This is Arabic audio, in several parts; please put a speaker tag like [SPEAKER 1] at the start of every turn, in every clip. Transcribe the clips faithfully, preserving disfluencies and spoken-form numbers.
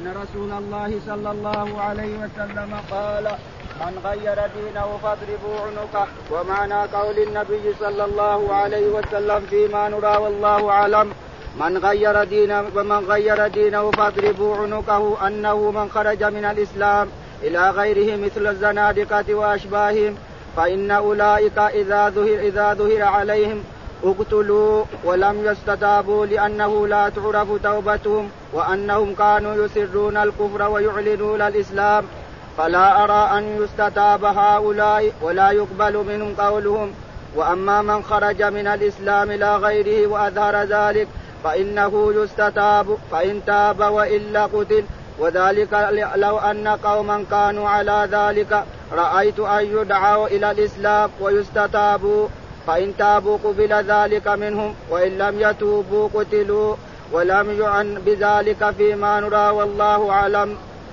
[SPEAKER 1] أن رسول الله صلى الله عليه وسلم قال من غير دينه فاضربوا عنقه. ومعنى قول النبي صلى الله عليه وسلم فيما نرى والله أعلم من غير دينه ومن غير دينه فاضربوا عنقه أنه من خرج من الإسلام إلى غيره مثل الزنادقة وأشباههم فإن أولئك إذا ظهر, إذا ظهر عليهم اقتلوا ولم يستتابوا لأنه لا تعرف توبتهم وأنهم كانوا يسرون الكفر ويعلنون الإسلام فلا أرى أن يستتاب هؤلاء ولا يقبل منهم قولهم. وأما من خرج من الإسلام إلى غيره وأظهر ذلك فإنه يستتاب فإن تاب وإلا قتل. وذلك لو أن قوما كانوا على ذلك رأيت أن يدعوا إلى الإسلام ويستتابوا فإن تابوا قبل ذلك منهم وإن لم يتوبوا قتلوا ولم يعن بذلك فيما نرى والله أعلم.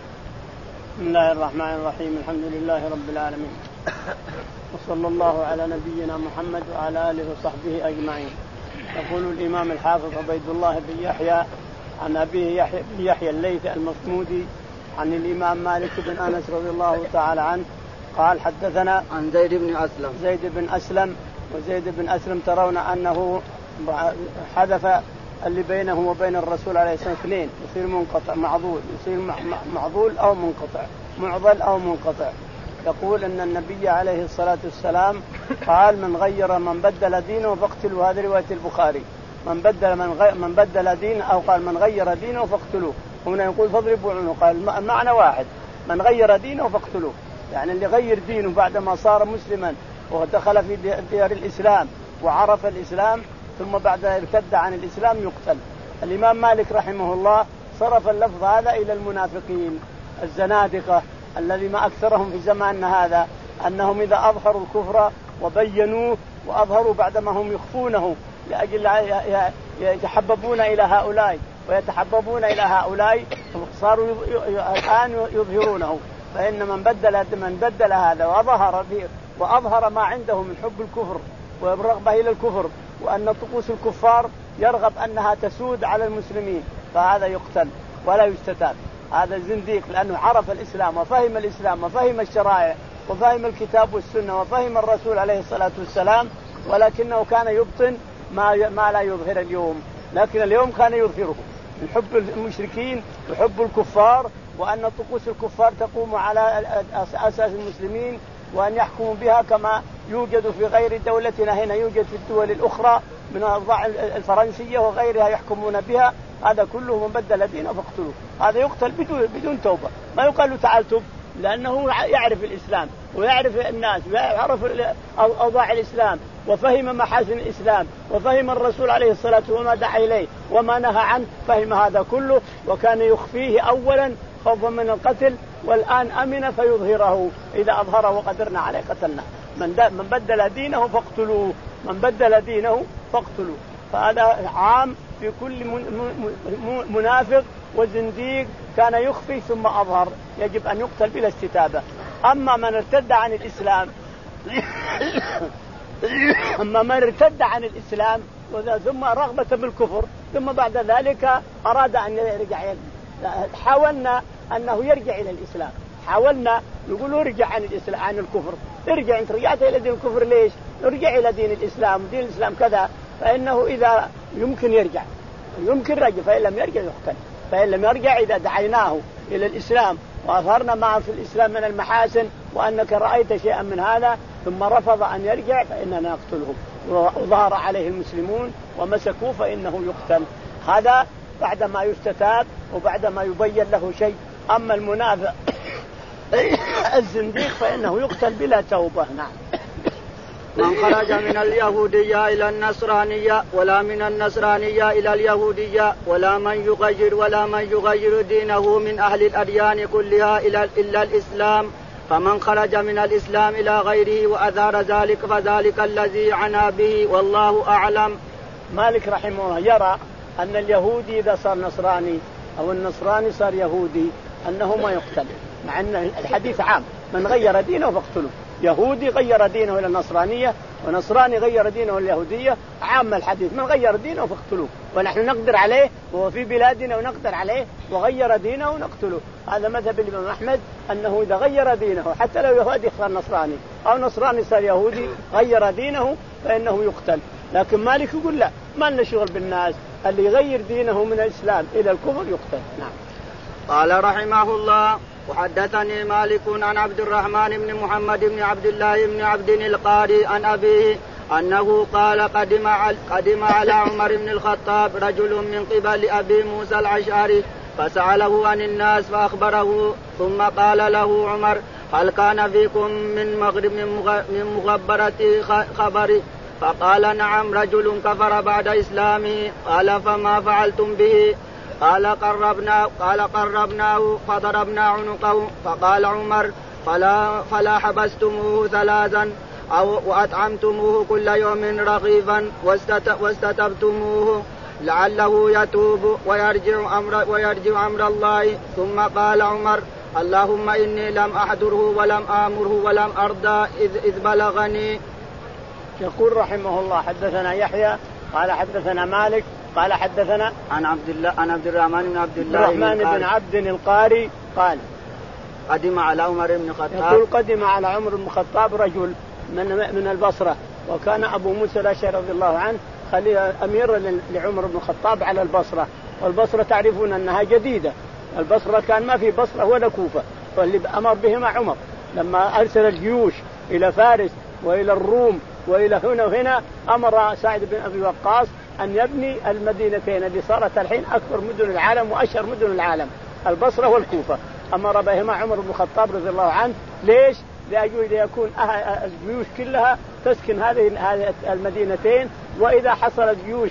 [SPEAKER 2] بسم الله الرحمن الرحيم. الحمد لله رب العالمين وصلى الله على نبينا محمد وعلى آله وصحبه أجمعين. يقول الإمام الحافظ عبيد الله بن يحيى عن أبيه يحيى بن يحيى الليثي المصمودي عن الإمام مالك بن أنس رضي الله تعالى عنه قال حدثنا
[SPEAKER 1] عن زيد بن أسلم
[SPEAKER 2] زيد بن أسلم وزيد بن أسلم ترون أنه حدث اللي بينه وبين الرسول عليه الصلاة والسلام اثنين يصير منقطع معضول يصير معضول أو منقطع معضل أو منقطع. يقول أن النبي عليه الصلاة والسلام قال من غير من بدل دينه فاقتلوا. هذه رواية البخاري. من بدل من, غير من بدل دينه أو قال من غير دينه فاقتلوه. هنا يقول فاضربوا عنقه. قال المعنى واحد من غير دينه فاقتلوه يعني اللي غير دينه بعدما صار مسلما ودخل في ديار الإسلام وعرف الإسلام ثم بعد ارتد عن الإسلام يقتل. الإمام مالك رحمه الله صرف اللفظ هذا إلى المنافقين الزنادقة الذي ما أكثرهم في زماننا هذا أنهم إذا أظهروا الكفر وبينوه وأظهروا بعدما هم يخفونه لأجل يتحببون إلى هؤلاء ويتحببون إلى هؤلاء صاروا الآن يظهرونه. فإن من بدل من بدل هذا وأظهر وأظهر ما عنده من حب الكفر والرغبة إلى الكفر وأن طقوس الكفار يرغب أنها تسود على المسلمين فهذا يقتل ولا يستتاب. هذا زنديق لأنه عرف الإسلام وفهم الإسلام وفهم الشرائع وفهم الكتاب والسنة وفهم الرسول عليه الصلاة والسلام ولكنه كان يبطن ما ما لا يظهر اليوم. لكن اليوم كان يظهره من حب المشركين وحب الكفار وأن طقوس الكفار تقوم على أساس المسلمين وأن يحكموا بها كما يوجد في غير دولتنا هنا يوجد في الدول الأخرى من الأوضاع الفرنسية وغيرها يحكمون بها. هذا كله من بدل دينه فاقتلوه. هذا يقتل بدون بدون توبة. ما يقال له تعال توب لأنه يعرف الإسلام ويعرف الناس ويعرف أوضاع الإسلام وفهم محاسن الإسلام وفهم الرسول عليه الصلاة والسلام وما دعا إليه وما نهى عنه. فهم هذا كله وكان يخفيه أولا خوفا من القتل والآن أمن فيظهره. إذا أظهره وقدرنا عليه قتلنا. من بدل دينه فاقتلوه. من بدل دينه فاقتلوه. فهذا عام في كل منافق وزنديق كان يخفي ثم أظهر يجب أن يقتل بلا استتابة. أما من ارتد عن الإسلام أما من ارتد عن الإسلام ثم رغبة بالكفر ثم بعد ذلك أراد أن يرجع حاولنا أنه يرجع إلى الإسلام حاولنا نقول ارجع عن الإسلام عن الكفر ارجع أنت رجعت إلى دين الكفر ليش ارجع إلى دين الإسلام دين الإسلام كذا. فإنه إذا يمكن يرجع يمكن رجع فإن لم يرجع يقتل. فإن لم يرجع إذا دعيناه إلى الإسلام وأظهرنا معه في الإسلام من المحاسن وأنك رأيت شيئا من هذا ثم رفض أن يرجع فإننا نقتله. وظهر عليه المسلمون ومسكوه فإنه يقتل. هذا بعدما يستتاب وبعدما يبين له شيء. أما المنافق الزنديق فإنه يقتل بلا توبة. نعم.
[SPEAKER 1] من خرج من اليهودية إلى النصرانية ولا من النصرانية إلى اليهودية ولا من يغير ولا من يغير دينه من أهل الأديان كلها إلا الإسلام فمن خرج من الإسلام إلى غيره وأظهر ذلك فذلك الذي عنا به والله أعلم.
[SPEAKER 2] مالك رحمه الله يرى أن اليهودي إذا صار نصراني أو النصراني صار يهودي أنه ما يقتل مع أن الحديث عام من غير دينه فاقتله. يهودي غير دينه إلى النصرانية ونصراني غير دينه إلى اليهودية، عام الحديث من غير دينه فاقتلوه، ونحن نقدر عليه وهو في بلادنا ونقدر عليه وغير دينه ونقتله. هذا مذهب الإمام أحمد أنه إذا غير دينه حتى لو يهودي صار نصراني أو نصراني صار يهودي غير دينه فإنه يقتل. لكن مالك يقول لا، ما لنا شغل بالناس، اللي يغير دينه من الإسلام إلى الكفر يقتل. نعم.
[SPEAKER 1] قال رحمه الله: وحدثني مالك عن عبد الرحمن بن محمد بن عبد الله بن عبد القاري عن أبيه أنه قال: قدم على, قدم على عمر بن الخطاب رجل من قبل أبي موسى الأشعري فسأله عن الناس فأخبره، ثم قال له عمر: هل كان فيكم من مغرب من مخبرة خبر؟ فقال: نعم، رجل كفر بعد إسلامه. قال: فما فعلتم به؟ قال: قربناه قال قربناه فضربنا عنقه. فقال عمر: فلا, فلا حبستموه ثلاثا أو وأطعمتموه كل يوم رغيفا واستتبتموه لعله يتوب ويرجع أمر, ويرجع أمر الله. ثم قال عمر: اللهم إني لم أحضره ولم آمره ولم أرضى إذ, إذ بلغني.
[SPEAKER 2] يقول رحمه الله: حدثنا يحيى قال حدثنا مالك قال حدثنا
[SPEAKER 1] عن عبد الله عن عبد الرحمن بن عبد الله
[SPEAKER 2] الرحمن بن عبد القاري قال:
[SPEAKER 1] قدم على عمر بن الخطاب.
[SPEAKER 2] يقول: قدم على عمر بن الخطاب رجل من من البصرة، وكان أبو موسى الأشعري رضي الله عنه أمير لعمر بن الخطاب على البصرة، والبصرة تعرفون أنها جديدة، البصرة كان ما في بصرة ولا كوفة، واللي أمر بهما عمر لما أرسل الجيوش إلى فارس وإلى الروم وإلى هنا وهنا، أمر سعد بن أبي وقاص أن يبني المدينتين اللي صارت الحين أكبر مدن العالم وأشهر مدن العالم، البصرة والكوفة، أمر بهما عمر بن الخطاب رضي الله عنه. ليش؟ لأجل يكون الجيوش كلها تسكن هذه المدينتين، وإذا حصل الجيوش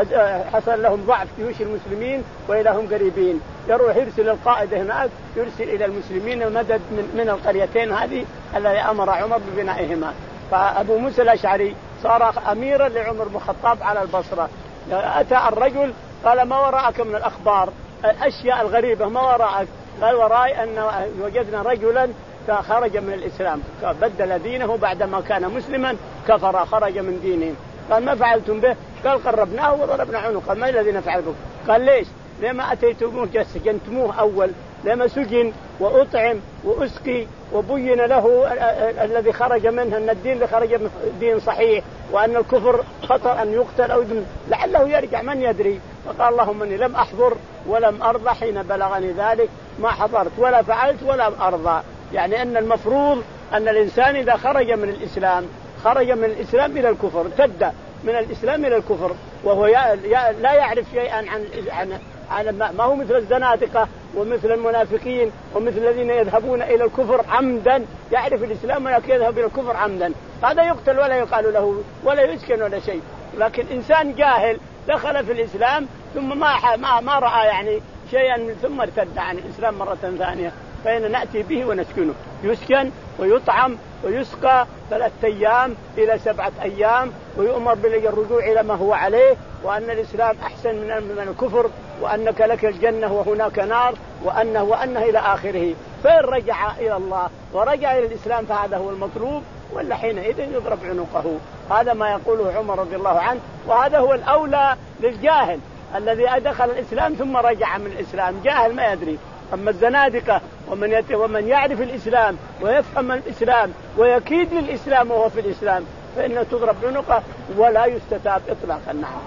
[SPEAKER 2] حصل لهم ضعف جيوش المسلمين وإلى هم قريبين، يروح يرسل القائد هناك يرسل إلى المسلمين مدد من, من القريتين هذه التي أمر عمر ببنائهما. فأبو موسى الأشعري صار أميرا لعمر بن الخطاب على البصرة. أتى الرجل قال: ما وراءك من الأخبار الأشياء الغريبة، ما وراءك؟ قال: وراي أن وجدنا رجلا خرج من الإسلام، بدل دينه بعدما كان مسلما كفر، خرج من دينهم. قال: ما فعلتم به؟ قال: قربناه وضربنا عنقه. قال: ما الذي نفعل به؟ قال: ليش؟ لما أتيتموه سجنتموه أول، لما سجن وأطعم وأسقي وبين له الذي خرج منه أن الدين اللي خرج من دين صحيح، وأن الكفر خطر أن يقتل أو يدم لعله يرجع، من يدري. فقال: اللهم إني لم أحضر ولم أرضى حين بلغني ذلك، ما حضرت ولا فعلت ولم أرضى. يعني أن المفروض أن الإنسان إذا خرج من الإسلام خرج من الإسلام إلى الكفر، ارتد من الإسلام إلى الكفر، وهو لا يعرف شيئا عن عن عن ما هو مثل الزنادقة ومثل المنافقين ومثل الذين يذهبون إلى الكفر عمدا، يعرف الإسلام ولكن يذهب إلى الكفر عمدا، هذا يقتل ولا يقال له ولا يسكن ولا شيء. لكن إنسان جاهل دخل في الإسلام ثم ما ما, ما رأى يعني شيئا ثم ارتد عن الإسلام مرة ثانية، فإن نأتي به ونسكنه، يسكن ويطعم ويسقى ثلاثة أيام إلى سبعة أيام، ويؤمر بالرجوع إلى ما هو عليه، وأن الإسلام أحسن من الكفر، وأنك لك الجنة وهناك نار، وأنه وأنه إلى آخره. فإن رجع إلى الله ورجع إلى الإسلام فهذا هو المطلوب، ولا حينئذ يضرب عنقه. هذا ما يقوله عمر رضي الله عنه، وهذا هو الأولى للجاهل الذي أدخل الإسلام ثم رجع من الإسلام، جاهل ما يدري. أما الزنادقة ومن يت... ومن يعرف الإسلام ويفهم الإسلام ويكيد للإسلام وهو في الإسلام فإنه تضرب عنقه ولا يستتاب إطلاقا. نعم.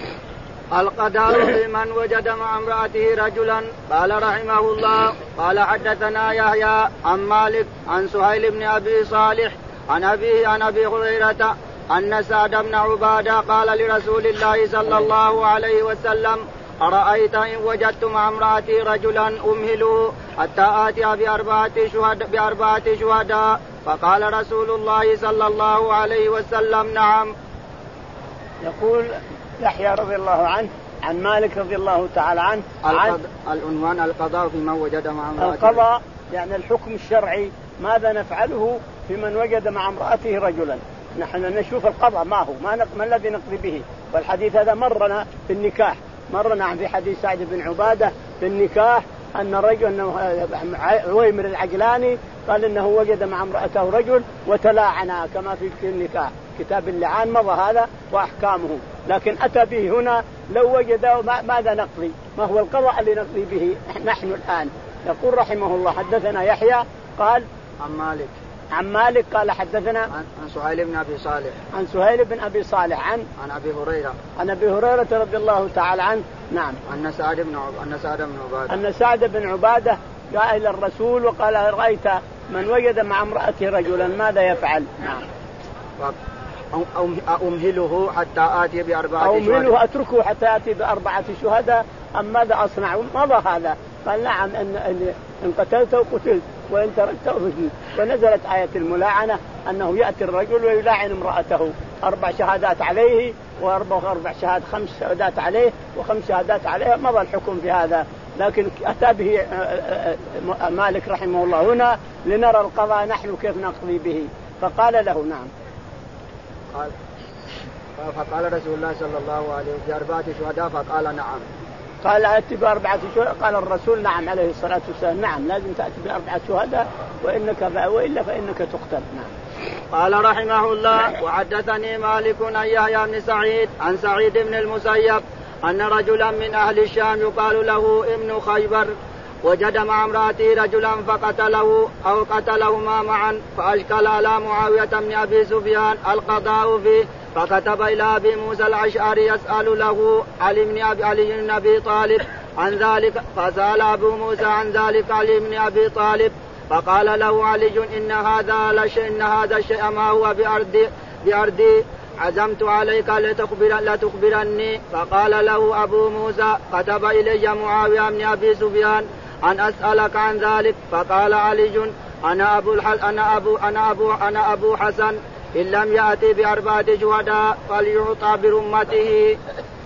[SPEAKER 1] القضاء في من وجد مع امرأته رجلا. قال رحمه الله: قال حدثنا يحيى عن مالك عن سهيل بن أبي صالح عن أبيه عن أبي هريرة أن سعد بن عبادة قال لرسول الله صلى الله عليه وسلم: أرأيت إن وجدت مع امرأتي رجلا أمهله حتى آتي بأربعة شهداء بأربعة شهداء؟ فقال رسول الله صلى الله عليه وسلم: نعم.
[SPEAKER 2] يقول يحيى رضي الله عنه عن مالك رضي الله تعالى عنه عن
[SPEAKER 1] العنوان: القضاء في من وجد مع امرأته.
[SPEAKER 2] القضاء يعني الحكم الشرعي، ماذا نفعله في من وجد مع امرأته رجلا. نحن نشوف القضاء ما هو ما, ما الذي نقضي به. والحديث هذا مرنا في النكاح، مرنا في حديث سعد بن عبادة في النكاح أن الرجل عويمر العجلاني قال إنه وجد مع امرأته رجل وتلاعنا كما في النكاح، كتاب اللعان مضى هذا وأحكامه، لكن أتى به هنا لو وجد ماذا نقضي؟ ما هو القضاء اللي نقضي به نحن الآن؟ يقول رحمه الله حدثنا يحيى قال
[SPEAKER 1] عن مالك
[SPEAKER 2] عن مالك قال حدثنا
[SPEAKER 1] عن سهيل بن أبي صالح
[SPEAKER 2] عن سهيل بن أبي صالح عن
[SPEAKER 1] عن أبي هريرة
[SPEAKER 2] عن أبي هريرة رضي الله تعالى عنه. نعم.
[SPEAKER 1] أن سعد بن أن سعد بن عبادة
[SPEAKER 2] أن سعد بن عبادة جاء إلى الرسول وقال رأيت من وجد مع امرأته رجلا ماذا يفعل؟ نعم.
[SPEAKER 1] أمهله حتى آتي بأربعة شهداء
[SPEAKER 2] أمهله أتركه حتى آتي بأربعة شهداء أم ماذا أصنع؟ مضى هذا. قال نعم إن إن قتلته قتلت وإن تركته فجلت. ونزلت آية الملاعنة أنه يأتي الرجل ويلاعن امرأته، أربع شهادات عليه وأربع أربع شهادات خمس شهادات عليه وخمس شهادات عليه، مضى الحكم في هذا. لكن أتى به مالك رحمه الله هنا لنرى القضاء نحن كيف نقضي به، فقال له نعم.
[SPEAKER 1] قال فقال رسول الله صلى الله عليه وسلم بأربعة شهداء فقال نعم.
[SPEAKER 2] قال أتي بأربعة شهداء؟ قال الرسول نعم عليه الصلاة والسلام نعم لازم تأتي بأربعة شهداء وإنك وإلا فإنك تقتل. نعم.
[SPEAKER 1] قال رحمه الله وحدثني مالك عن يحيى بن سعيد عن سعيد بن المسيب أن رجلا من أهل الشام يقال له ابن خيبر وجد مع امرأته رجلا فقتله أو قتلهما معا فأشكل على معاوية بن أبي سفيان القضاء فيه، فكتب إلى أبي موسى الأشعري يسأل له علي بن أبي, علي بن أبي طالب عن ذلك، فسأل أبو موسى عن ذلك علي بن أبي طالب فقال له علي إن هذا لشيء إن هذا الشيء ما هو بأرضي بأرضي عزمت عليك لتخبر لتخبرني. فقال له أبو موسى كتب إلي معاوية بن أبي سفيان أن أسألك عن ذلك. فقال علي أنا أبو أنا أبو أنا أبو أنا أبو حسن إن لم يأتي بأربعة شهداء فليعطى برمته.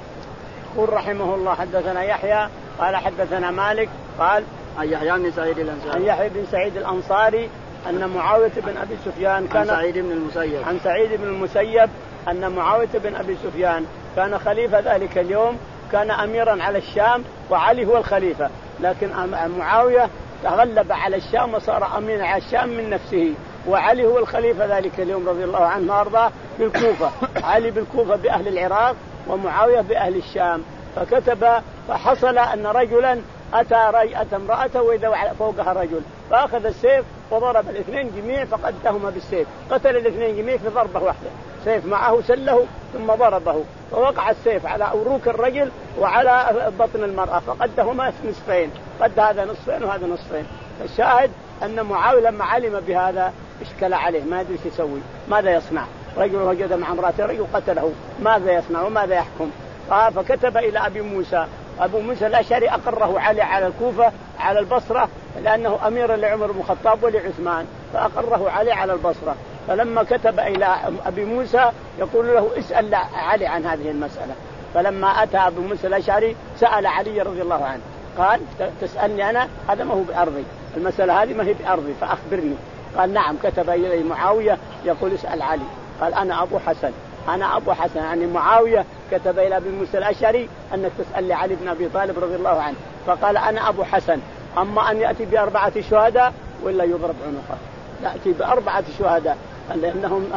[SPEAKER 2] قل رحمه الله حدثنا يحيى قال حدثنا مالك قال
[SPEAKER 1] عن يحيى بن سعيد الأنصاري
[SPEAKER 2] عن يحيى بن سعيد الأنصاري أن معاوية بن أبي سفيان كان
[SPEAKER 1] عن سعيد بن المسيب
[SPEAKER 2] عن سعيد بن المسيب أن معاوية بن أبي سفيان كان خليفة ذلك اليوم، كان أميرا على الشام وعلي هو الخليفة، لكن معاوية تغلب على الشام وصار أمير على الشام من نفسه، وعلي هو الخليفة ذلك اليوم رضي الله عنه وارضاه بالكوفة، علي بالكوفة بأهل العراق ومعاوية بأهل الشام. فكتب فحصل أن رجلا أتى ري أتى امرأته وإذا فوقها رجل فأخذ السيف وضرب الاثنين جميع فقدهما بالسيف، قتل الاثنين جميع في ضربة واحدة، سيف معه سله ثم ضربه فوقع السيف على أوروك الرجل وعلى بطن المرأة فقدهما نصفين، قد هذا نصفين وهذا نصفين. الشاهد أن معاوية لما علم بهذا اشكل عليه ما يدري ايش يسوي، ماذا يصنع؟ رجل وجد مع امرأته رجل قتله، ماذا يصنع وماذا يحكم؟ فكتب إلى أبي موسى، أبو موسى الأشعري أقره علي على الكوفة على البصرة لأنه أمير لعمر بن الخطاب ولعثمان، فأقره علي على البصرة. فلما كتب إلى أبي موسى يقول له اسأل علي عن هذه المسألة، فلما أتى أبو موسى الأشعري سأل علي رضي الله عنه قال تسألني أنا؟ هذا ما هو بأرضي، المسألة هذه ما هي بأرضي فأخبرني. قال نعم. كتب إلي معاوية يقول اسأل علي، قال أنا أبو حسن أنا أبو حسن يعني معاوية كتب إلى أبي موسى الأشعري أنك تسأل لي علي بن أبي طالب رضي الله عنه، فقال أنا أبو حسن، أما أن يأتي بأربعة شهداء ولا يضرب عنقه، يأتي بأربعة شهداء لأنهم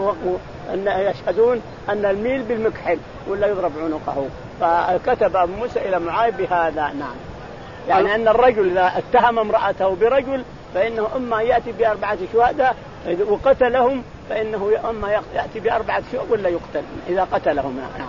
[SPEAKER 2] أن يشهدون أن الميل بالمكحل ولا يضرب عنقه. فكتب أبو موسى إلى معاوية بهذا. نعم. يعني أن الرجل إذا اتهم امرأته برجل فإنه إما يأتي بأربعة شهداء وقتلهم فإنه أما يأتي بأربعة شهداء ولا يقتل إذا قتلهم. نعم.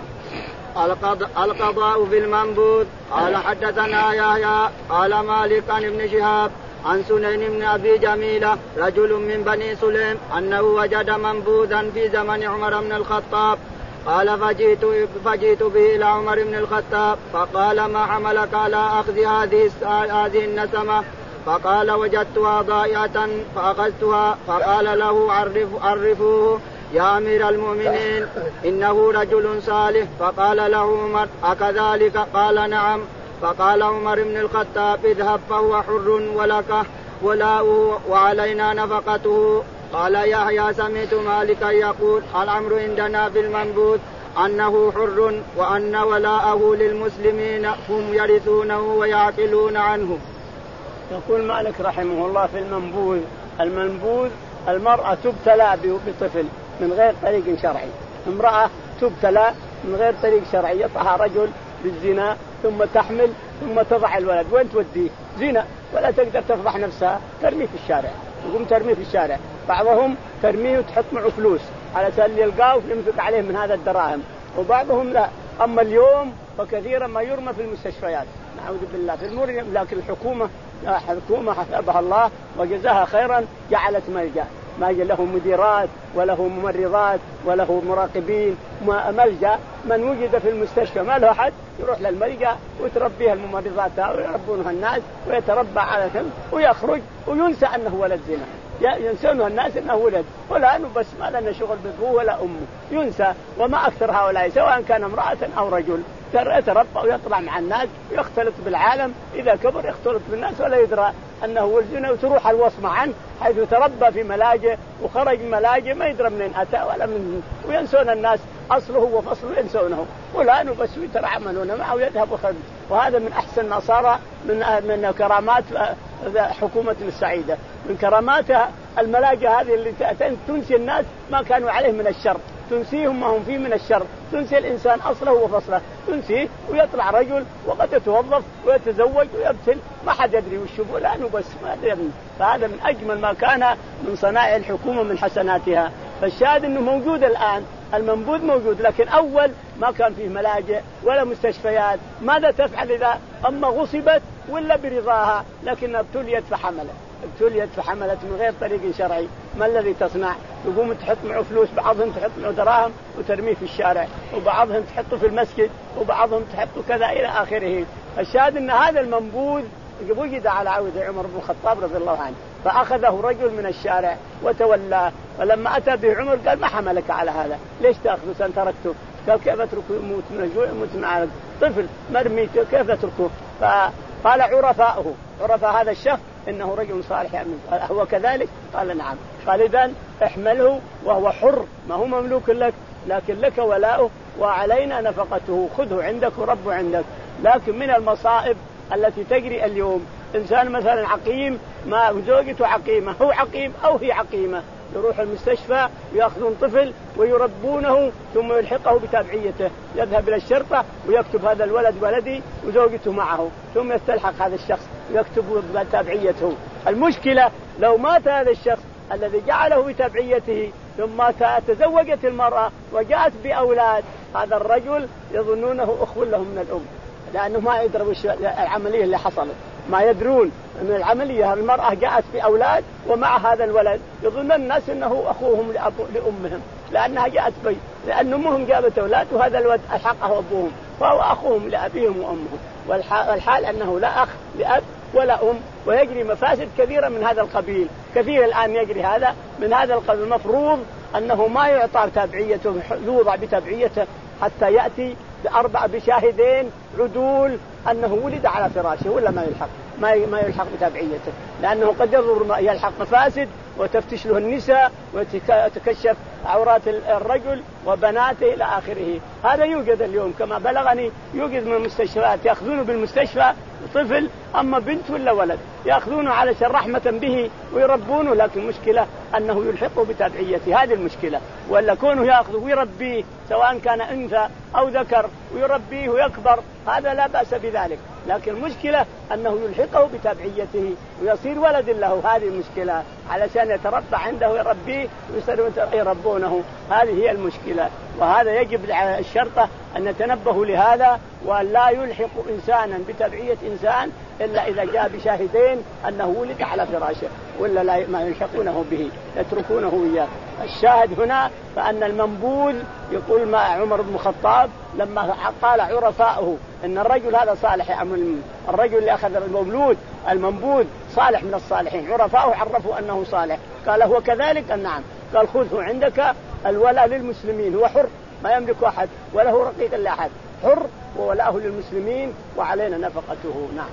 [SPEAKER 1] القضاء في المنبوذ. قال حدثنا يحيى قال مالك عن ابن شهاب عن سنين بن أبي جميلة رجل من بني سليم أنه وجد منبوذا في زمن عمر بن الخطاب، قال فجئت, فجئت به إلى عمر بن الخطاب فقال ما حملك على أخذ هذه هذه النسمة؟ فقال وجدتها ضائعة فأخذتها. فقال له عرف عرفوه يا أمير المؤمنين إنه رجل صالح. فقال له عمر أكذلك؟ قال نعم. فقال عمر بن الخطاب اذهب فهو حر ولك ولاؤه وعلينا نفقته. قال يحيى سمعت مالكا يقول الأمر عندنا في المنبوذ أنه حر وأن ولاءه للمسلمين هم يرثونه ويعقلون عنه.
[SPEAKER 2] يقول مالك رحمه الله في المنبوذ المنبوذ المرأة تبتلى بطفل من غير طريق شرعي، امرأة تبتلى من غير طريق شرعي، يطعها رجل بالزنا ثم تحمل ثم تضع الولد، وين توديه؟ زنا، ولا تقدر تفضح نفسها، ترميه في الشارع، تقوم ترميه في الشارع. بعضهم ترميه وتحط معه فلوس على سبيل يلقاه وينفق عليه من هذا الدراهم، وبعضهم لا. أما اليوم فكثيرا ما يرمى في المستشفيات، نعوذ بالله، في المر. لكن الحكومة الحكومة حسبها الله وجزاها خيرا جعلت ملجأ، ما له مديرات وله ممرضات وله مراقبين، ملجأ. من وجد في المستشفى ما له أحد يروح للملجأ وتربيها الممرضات ويربونها الناس ويتربى على ثم ويخرج وينسى أنه ولد زنا، ينسونه الناس أنه ولد، ولا أنه بس ما لنا شغل بأبوه ولا أمه، ينسى. وما أكثر هؤلاء سواء كان امرأة أو رجل يتربى ويطلع مع الناس ويختلط بالعالم، إذا كبر يختلط بالناس ولا يدرى أنه ولد زنا، وتروح الوصمة عنه حيث تربى في ملاجئ وخرج من ملاجئ ما يدرى منين أتى ولا من، وينسون الناس أصله وفصله ينسونه، ولا أنه بس يتعاملون معه ويذهب وخرج. وهذا من أحسن ما صار من من كرامات حكومة السعيدة، من كراماتها الملاجئ هذه اللي تنسي الناس ما كانوا عليه من الشر، تنسيهم ما هم فيه من الشر، تنسي الإنسان أصله وفصله، تنسيه ويطلع رجل وقد يتوظف ويتزوج ويبتل ما حد يدري وش لأنه بس ما يدري. فهذا من أجمل ما كان من صنائع الحكومة من حسناتها. فالشاهد أنه موجود الآن، المنبوذ موجود، لكن أول ما كان فيه ملاجئ ولا مستشفيات. ماذا تفعل إذا أما غصبت ولا برضاها لكنها ابتليت فحملت، ابتليت فحملت من غير طريق شرعي، ما الذي تصنع؟ تقوم تحط معه فلوس، بعضهم تحط معه دراهم وترميه في الشارع، وبعضهم تحطه في المسجد، وبعضهم تحطه كذا إلى آخره. الشاهد أن هذا المنبوذ وجد على عود عمر بن الخطاب رضي الله عنه، فأخذه رجل من الشارع وتولاه، فلما أتى به عمر قال ما حملك على هذا؟ ليش تأخذه سن تركته؟ قال كيف أتركه يموت من الجوع يموت مع طفل مرمي كيف أتركه؟ فقال عرفاؤه، عرفاء هذا الشخص إنه رجل صالح يعمل، هو كذلك؟ قال نعم. قال إذن احمله وهو حر، ما هو مملوك لك، لكن لك ولاؤه وعلينا نفقته، خذه عندك وربه عندك. لكن من المصائب التي تجري اليوم إنسان مثلا عقيم، ما زوجته عقيمة، هو عقيم أو هي عقيمة، يروح المستشفى ويأخذون طفل ويربونه ثم يلحقه بتابعيته، يذهب إلى الشرطة ويكتب هذا الولد ولدي وزوجته معه، ثم يستلحق هذا الشخص ويكتب بتابعيته. المشكلة لو مات هذا الشخص الذي جعله بتابعيته ثم تزوجت المرأة وجاءت بأولاد، هذا الرجل يظنونه أخو له من الأم، لأنه ما يدري وش العملية اللي حصلت، ما يدرون أن العملية المرأة جاءت بأولاد ومع هذا الولد، يظن الناس أنه أخوهم لأمهم لأنها جاءت بي، لأن أمهم جابت أولاد وهذا الولد ألحقه أبوهم فهو أخوهم لأبيهم وأمهم. والحال أنه لا أخ لأب ولا أم، ويجري مفاسد كثيرة من هذا القبيل، كثير الآن يجري هذا من هذا القبيل. المفروض أنه ما يعطى تابعيته، يوضع بتابعيته حتى يأتي بأربع بشاهدين عدول أنه ولد على فراشه، ولا ما يلحق ما ما يلحق بتابعيته، لأنه قد يضر يلحق مفاسد وتفتش له النساء وتكشف عورات الرجل وبناته إلى آخره. هذا يوجد اليوم كما بلغني، يوجد من المستشفيات يأخذونه بالمستشفى طفل، أما بنت ولا ولد يأخذونه علشان رحمة به ويربونه، لكن مشكلة أنه يلحقه بتابعيته، هذه المشكلة. ولا كونه يأخذه ويربيه سواء كان أنثى أو ذكر ويربيه ويكبر، هذا لا بأس بذلك، لكن المشكلة أنه يلحقه بتابعيته ويصير ولد له، هذه المشكلة، علشان يتربى عنده ويربيه ويصيروا يربونه، هذه هي المشكلة. وهذا يجب على الشرطة أن يتنبهوا لهذا، وأن لا يلحق إنسانا بتبعية إنسان إلا إذا جاء بشاهدين أنه ولد على فراشه، ولا لا ما يلحقونه به، يتركونه إياه. الشاهد هنا فأن المنبوذ يقول ما عمر بن الخطاب لما قال عرفاؤه إن الرجل هذا صالح يعمل، الرجل اللي أخذ المولود المنبوذ صالح من الصالحين، عرفاؤه عرفوا أنه صالح، قال هو كذلك؟ نعم. قال خذه عندك، الولاء للمسلمين، هو حر ما يملك أحد وله رقيق إلا أحد، حر وولاءه للمسلمين وعلينا نفقته. نعم.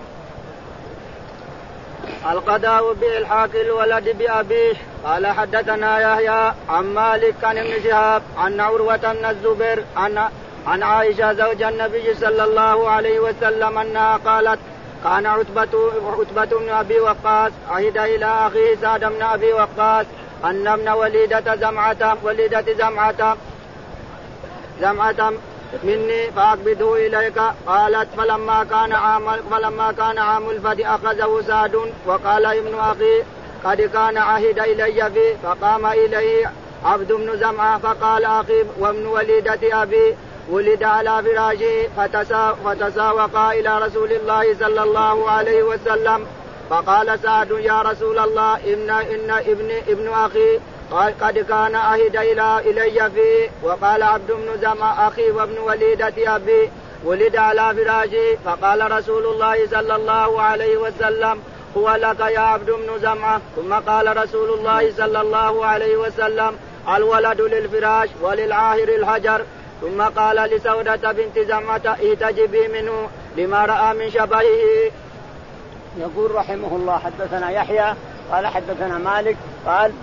[SPEAKER 1] القضاء بإلحاق الولد بأبيه. قال حدثنا يحيى عن مالك عن ابن شهاب عن عروة بن الزبير عن عن عائشة زوج النبي صلى الله عليه وسلم أنها قالت كان عتبة عتبة بن أبي وقاص عهد إلى أخيه سعد بن أبي وقاص أن ابن وليدة زمعة وليدة زمعة زمعة مني فأقبضه إليك. قالت فلما كان عام فلما كان عام الفتح أخذه سعد وقال ابن أخي قد كان عهد إلي فيه. فقام إليه عبد بن زمعة فقال أخي وابن وليدة أبي ولد على فراشه فتساوقا إلى رسول الله صلى الله عليه وسلم. فقال سعد يا رسول الله إن إن ابن ابن أخي قد كان عهد إلى إلي فيه. وقال عبد بن زمعة أخي وابن وليدة أبي ولد على فراشه. فقال رسول الله صلى الله عليه وسلم هو لك يا عبد بن زمعة. ثم قال رسول الله صلى الله عليه وسلم الولد للفراش وللعاهر الحجر. ثم قال لسودة بنت زمعة اهتجبي منه لما رأى من شبهه.
[SPEAKER 2] يقول رحمه الله حدثنا يحيى قال حدثنا مالك قال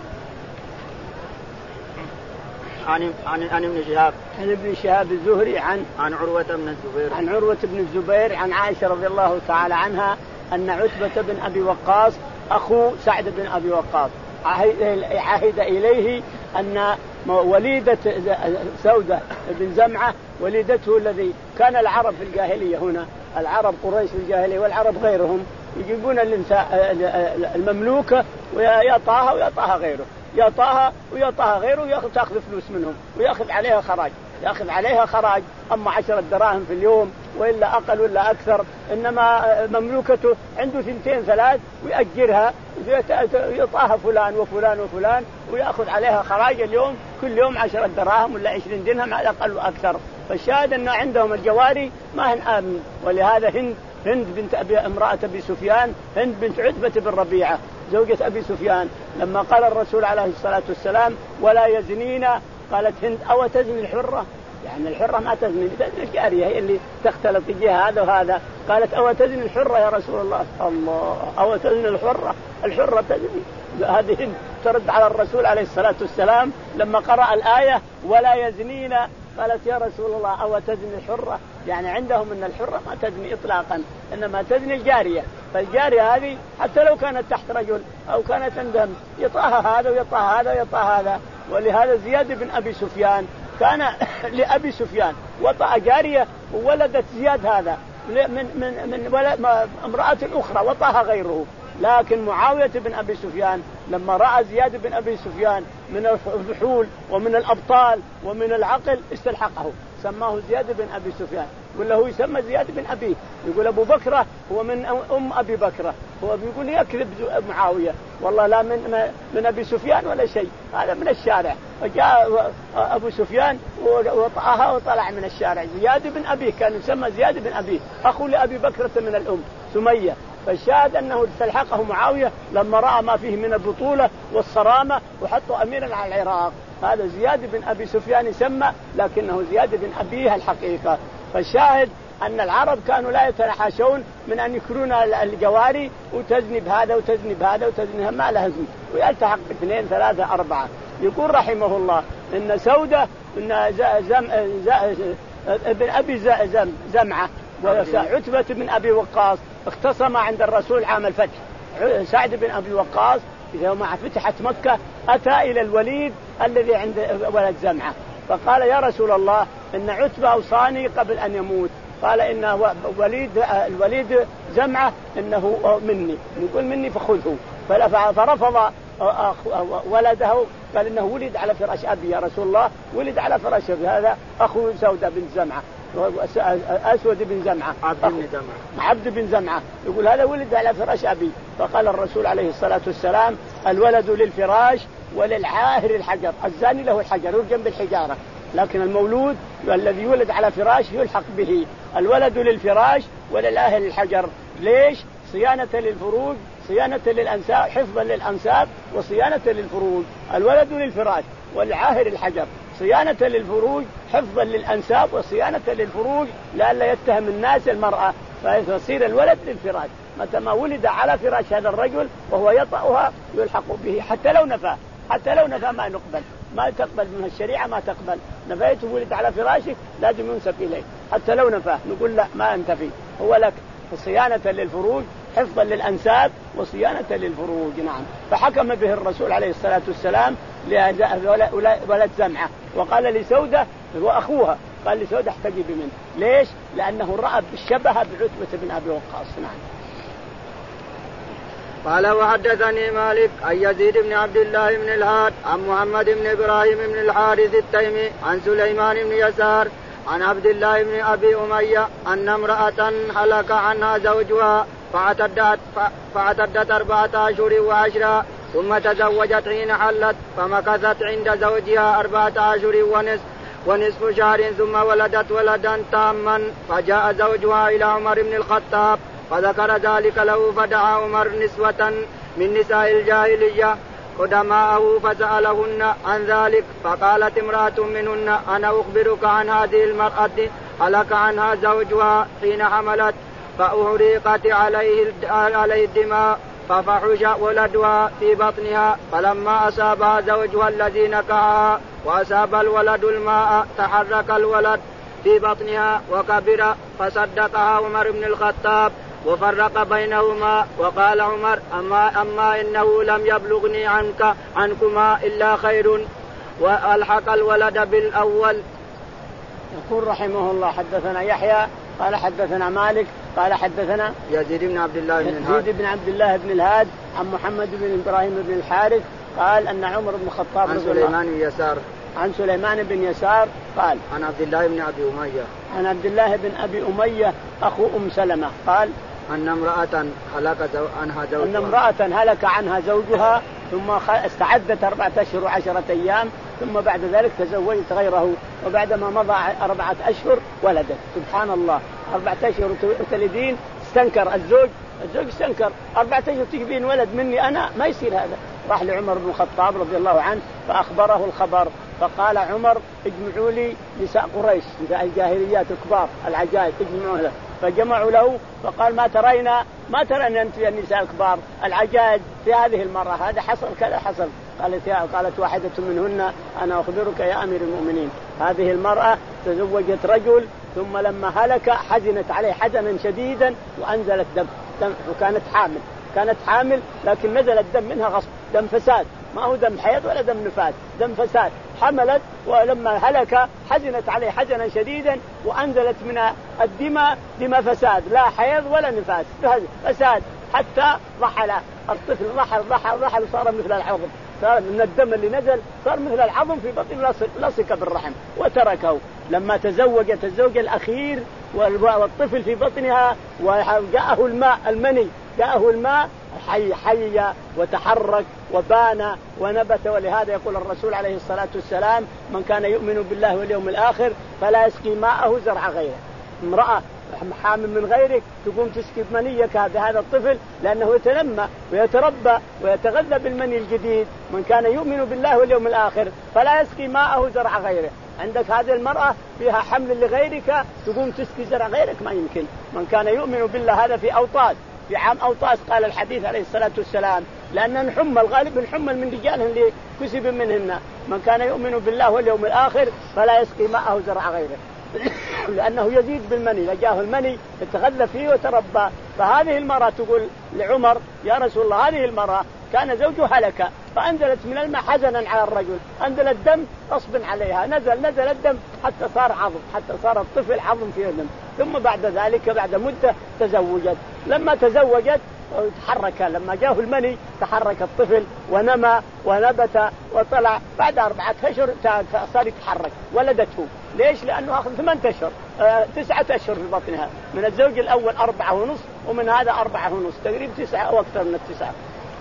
[SPEAKER 1] عن عن عن ابن شهاب
[SPEAKER 2] عن ابن شهاب الزهري عن
[SPEAKER 1] عن عروة بن الزبير
[SPEAKER 2] عن عروة بن الزبير عن عائشة رضي الله تعالى عنها أن عتبة بن أبي وقاص أخو سعد بن أبي وقاص عهد إليه أن وليدة سودة بن زمعة وليدته الذي كان العرب في الجاهلية هنا العرب قريش في الجاهلية والعرب غيرهم يجيبون المملوكة ويعطاها ويعطاها غيره يعطاها ويعطاها غيره ويأخذ تأخذ فلوس منهم ويأخذ عليها خراج يأخذ عليها خراج أما عشرة دراهم في اليوم وإلا أقل ولا أكثر. إنما مملوكته عنده ثنتين ثلاث ويأجرها ويعطاها فلان وفلان وفلان ويأخذ عليها خراج اليوم كل يوم عشرة دراهم ولا عشرين درهم على الأقل وأكثر. فالشاهد أن عندهم الجواري ما هن آمن. ولهذا هند هند بنت أبي امرأة أبي سفيان هند بنت عتبة بن ربيعة زوجة أبي سفيان لما قال الرسول عليه الصلاة والسلام ولا يزنين قالت هند أو تزني الحرة يعني الحرة ما تزني تزني الجارية هي اللي تختلط جهة هذا وهذا. قالت أو تزني الحرة يا رسول الله الله أو تزني الحرة الحرة تزني. هذه هند ترد على الرسول عليه الصلاة والسلام لما قرأ الآية ولا يزنين قالت يا رسول الله أو تزني الحرة يعني عندهم أن الحرة ما تزني إطلاقا إنما تزني الجارية. فالجارية هذه حتى لو كانت تحت رجل أو كانت عندهم يطاها هذا ويطاها هذا ويطاها هذا. ولهذا زياد بن أبي سفيان كان لأبي سفيان وطأ جارية وولدت زياد هذا من من من امرأة أخرى وطأها غيره. لكن معاوية بن أبي سفيان لما رأى زياد بن أبي سفيان من الفحول ومن الأبطال ومن العقل استلحقه سماه زياد بن أبي سفيان. يقول له يسمى زياد بن أبي يقول أبو بكرة هو من أم أبي بكرة هو بيقول يكذب معاوية والله لا من من أبي سفيان ولا شيء هذا من الشارع. فجاء أبو سفيان وطأها وطلع من الشارع. زياد بن أبي كان يسمى زياد بن أبي أخو لأبي بكرة من الأم سمية. فالشاهد أنه استلحقه معاوية لما رأى ما فيه من البطولة والصرامة وحطه أميرا على العراق. هذا زياد بن أبي سفيان يسمى لكنه زياد بن أبيه الحقيقة. فالشاهد أن العرب كانوا لا يتنحاشون من أن يكرون الجواري وتزني بهذا وتزني بهذا وتزني ما لها زن ويلتحق اثنين ثلاثة أربعة. يقول رحمه الله إن سودة إن زم ابن أبي زم زمعة وعتبة بن أبي وقاص اختصم عند الرسول عام الفتح. سعد بن أبي وقاص يوم فتحت مكة أتى إلى الوليد الذي عند ولد زمعة فقال يا رسول الله إن عتبة أوصاني قبل أن يموت قال إن وليد الوليد زمعة إنه مني يقول مني فخذه. فرفض ولده قال إنه ولد على فراش أبي يا رسول الله ولد على فراش أبي هذا أخو سودة بن زمعة أسود بن زمعة
[SPEAKER 1] عبد بن زمعة
[SPEAKER 2] عبد بن زمعة يقول هذا ولد على فراش أبي. فقال الرسول عليه الصلاة والسلام الولد للفراش وللعاهر الحجر. الزاني له الحجر يرجم بالحجارة لكن المولود الذي يولد على فراش يلحق به. الولد للفراش وللعاهر الحجر. ليش؟ صيانة للفروج صيانة للأنساب حفظا للأنساب وصيانة للفروج. الولد للفراش والعاهر الحجر صيانة للفروج حفظا للأنساب وصيانة للفروج لئلا يتهم الناس المرأة فيصير الولد للفراش. متى ما ولد على فراش هذا الرجل وهو يطأها يلحق به حتى لو نفى حتى لو نفى ما نقبل ما تقبل من الشريعة ما تقبل. نفيته ولد على فراشك لازم ينسب إليه حتى لو نفاه نقول لا ما أنت فيه هو لك. صيانة للفروج حفظا للأنساب وصيانة للفروج. نعم. فحكم به الرسول عليه الصلاة والسلام لولد زمعة، وقال لسودة وأخوها قال لسودة احتجبي منه. ليش؟ لأنه رأى بالشبه بعتبة بن أبي وقاص. نعم.
[SPEAKER 1] قال وحدثني مالك عن يزيد بن عبد الله بن الهاد عن محمد بن إبراهيم بن الحارث التيمي عن سليمان بن يسار عن عبد الله بن أبي أمية أن امرأة هلك عنها زوجها فاعتدت, فاعتدت أربعة أشهر وعشرة ثم تزوجت حين حلت فمكثت عند زوجها أربعة أشهر ونصف ونصف شهر ثم ولدت ولدا تاما فجاء زوجها إلى عمر بن الخطاب فذكر ذلك له فدعا عمر نسوة من نساء الجاهلية قدماءه فسألهن عن ذلك فقالت امرأة منهن أنا أخبرك عن هذه المرأة هلك عنها زوجها حين حملت فأحرقت عليه عليه الدماء ففحش ولدها في بطنها فلما أصابها زوجها الذي نكحها وأصاب الولد الماء تحرك الولد في بطنها وكبر فصدقها عمر بن الخطاب وفرق بينهما وقال عمر أما, أما إنه لم يبلغني عنك عنكما إلا خير وألحق الولد بالأول.
[SPEAKER 2] يقول رحمه الله حدثنا يحيى قال حدثنا مالك قال حدثنا
[SPEAKER 1] يزيد بن عبد الله بن الهاد
[SPEAKER 2] يزيد بن عبد الله بن الهاد عن محمد بن إبراهيم بن الحارث قال أن عمر بن الخطاب
[SPEAKER 1] عن سليمان بن يسار
[SPEAKER 2] عن سليمان بن يسار قال
[SPEAKER 1] عن عبد الله بن أبي أمية
[SPEAKER 2] عن عبد الله بن أبي أمية أخو أم سلمة قال
[SPEAKER 1] أن امرأة هلك عنها زوجها
[SPEAKER 2] أن امرأة هلك عنها زوجها ثم استعدت أربعة أشهر وعشرة أيام ثم بعد ذلك تزوجت غيره وبعدما مضى أربعة أشهر ولدت. سبحان الله أربعة أشهر تلدين استنكر الزوج الزوج استنكر أربعة أشهر تجيبين ولد مني أنا ما يصير هذا. راح لعمر بن الخطاب رضي الله عنه فأخبره الخبر فقال عمر اجمعوا لي نساء قريش نساء الجاهليات الكبار العجائب اجمعوا له فجمعوا له فقال ما ترينا ما ترينا أنت يا النساء الكبار العجائب في هذه المرة هذا حصل كذا حصل. قالت يا قالت واحدة منهن أنا أخبرك يا أمير المؤمنين هذه المرأة تزوجت رجل ثم لما هلك حزنت عليه حزنا شديدا وأنزلت دم, دم وكانت حامل كانت حامل لكن نزل الدم منها غصب دم فساد ما هو دم حيض ولا دم نفاس دم فساد حملت ولما هلك حزنت عليه حزنا شديدا وأنزلت من الدماء دماء فساد لا حيض ولا نفاس فساد حتى رحل الطفل رحل رحل رحل صار مثل العظم صار من الدم اللي نزل صار مثل العظم في بطن لصق بالرحم وتركه. لما تزوجت الزوج الأخير والطفل في بطنها وجاءه الماء المني جاءه الماء حي حي وتحرك وبان ونبت. ولهذا يقول الرسول عليه الصلاة والسلام من كان يؤمن بالله واليوم الآخر فلا يسقي ماءه زرع غيره. امرأة حامل من غيرك تقوم تسقي منيك هذا الطفل لأنه يتنمى ويتربى ويتغذى بالمني الجديد. من كان يؤمن بالله واليوم الآخر فلا يسقي ماءه زرع غيره. عندك هذه المرأة فيها حمل لغيرك تقوم تسقي زرع غيرك ما يمكن. من كان يؤمن بالله هذا في أوطاس في عام أوطاس قال الحديث عليه الصلاة والسلام لأن الحمى الغالب الحمى من رجالهم اللي كسب منهن. من كان يؤمن بالله واليوم الآخر فلا يسقي ماءه زرع غيره لأنه يزيد بالمني لجاه المني يتغذى فيه وتربى. فهذه المرأة تقول لعمر يا رسول الله هذه المرأة كان زوجها هلك فأنزلت من الماء حزنا على الرجل أنزل الدم غصبا عليها نزل نزل الدم حتى صار عظم حتى صار الطفل عظم فيه الدم. ثم بعد ذلك بعد مدة تزوجت. لما تزوجت تحرك لما جاءه المني تحرك الطفل ونمى ونبت وطلع بعد أربعة أشهر صار يتحرك ولدته. ليش؟ لأنه أخذ ثمانية أشهر آه تسعة أشهر في بطنها من الزوج الأول أربعة ونص ومن هذا أربعة ونص تقريبا تسعة أو أكثر من التسعة.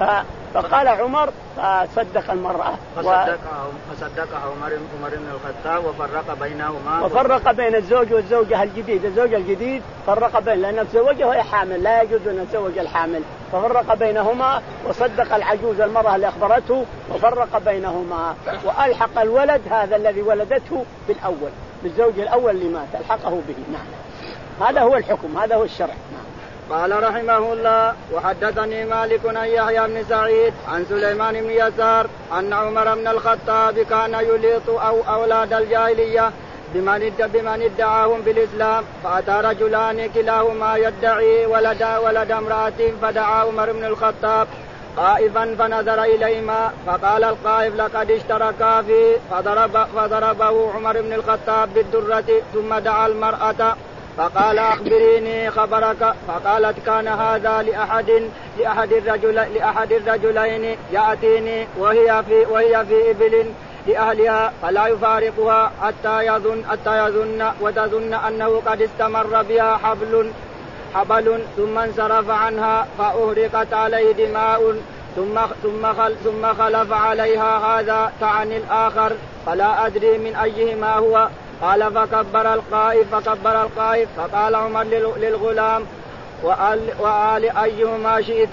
[SPEAKER 2] فقال عمر صدق المرأة
[SPEAKER 1] فصدقها فصدقها عمر عمر بن الخطاب وفرق بينهما
[SPEAKER 2] وفرق بين الزوج والزوجة الجديد. الزوج الجديد فرق بين لأن تزوجها وهي حامل لا يجوز أن يتزوج الحامل ففرق بينهما وصدق العجوز المرأة اللي أخبرته وفرق بينهما وألحق الولد هذا الذي ولدته بالأول بالزوج الأول اللي مات ألحقه به. نعم هذا هو الحكم هذا هو الشرع. نعم.
[SPEAKER 1] قال رحمه الله وحدثني مالك عن يحيى بن سعيد عن سليمان بن يسار أن عمر بن الخطاب كان يليط أو أولاد الجاهلية بمن بمن ادعاهم بالإسلام. فأتى رجلان كلاهما يدعي ولد ولد امرأة فدعا عمر بن الخطاب قائفا فنظر إليهما فقال القائف لقد اشتركا فيه فضرب فضربه عمر بن الخطاب بالدرة ثم دعا المرأة فقال أخبريني خبرك. فقالت كان هذا لأحد لأحد الرجل لأحد الرجلين يأتيني وهي في وهي في إبل لأهلها فلا يفارقها حتى يظن حتى يظن وتظن أنه قد استمر بها حبل حبل ثم انصرف عنها فأهرقت عليه دماء ثم ثم خل ثم خلف عليها هذا تعني الآخر فلا أدري من أيهما هو. قال فكبر القائف فكبر القائف فقال عمر للغلام وآل, وآل أيهما شئت.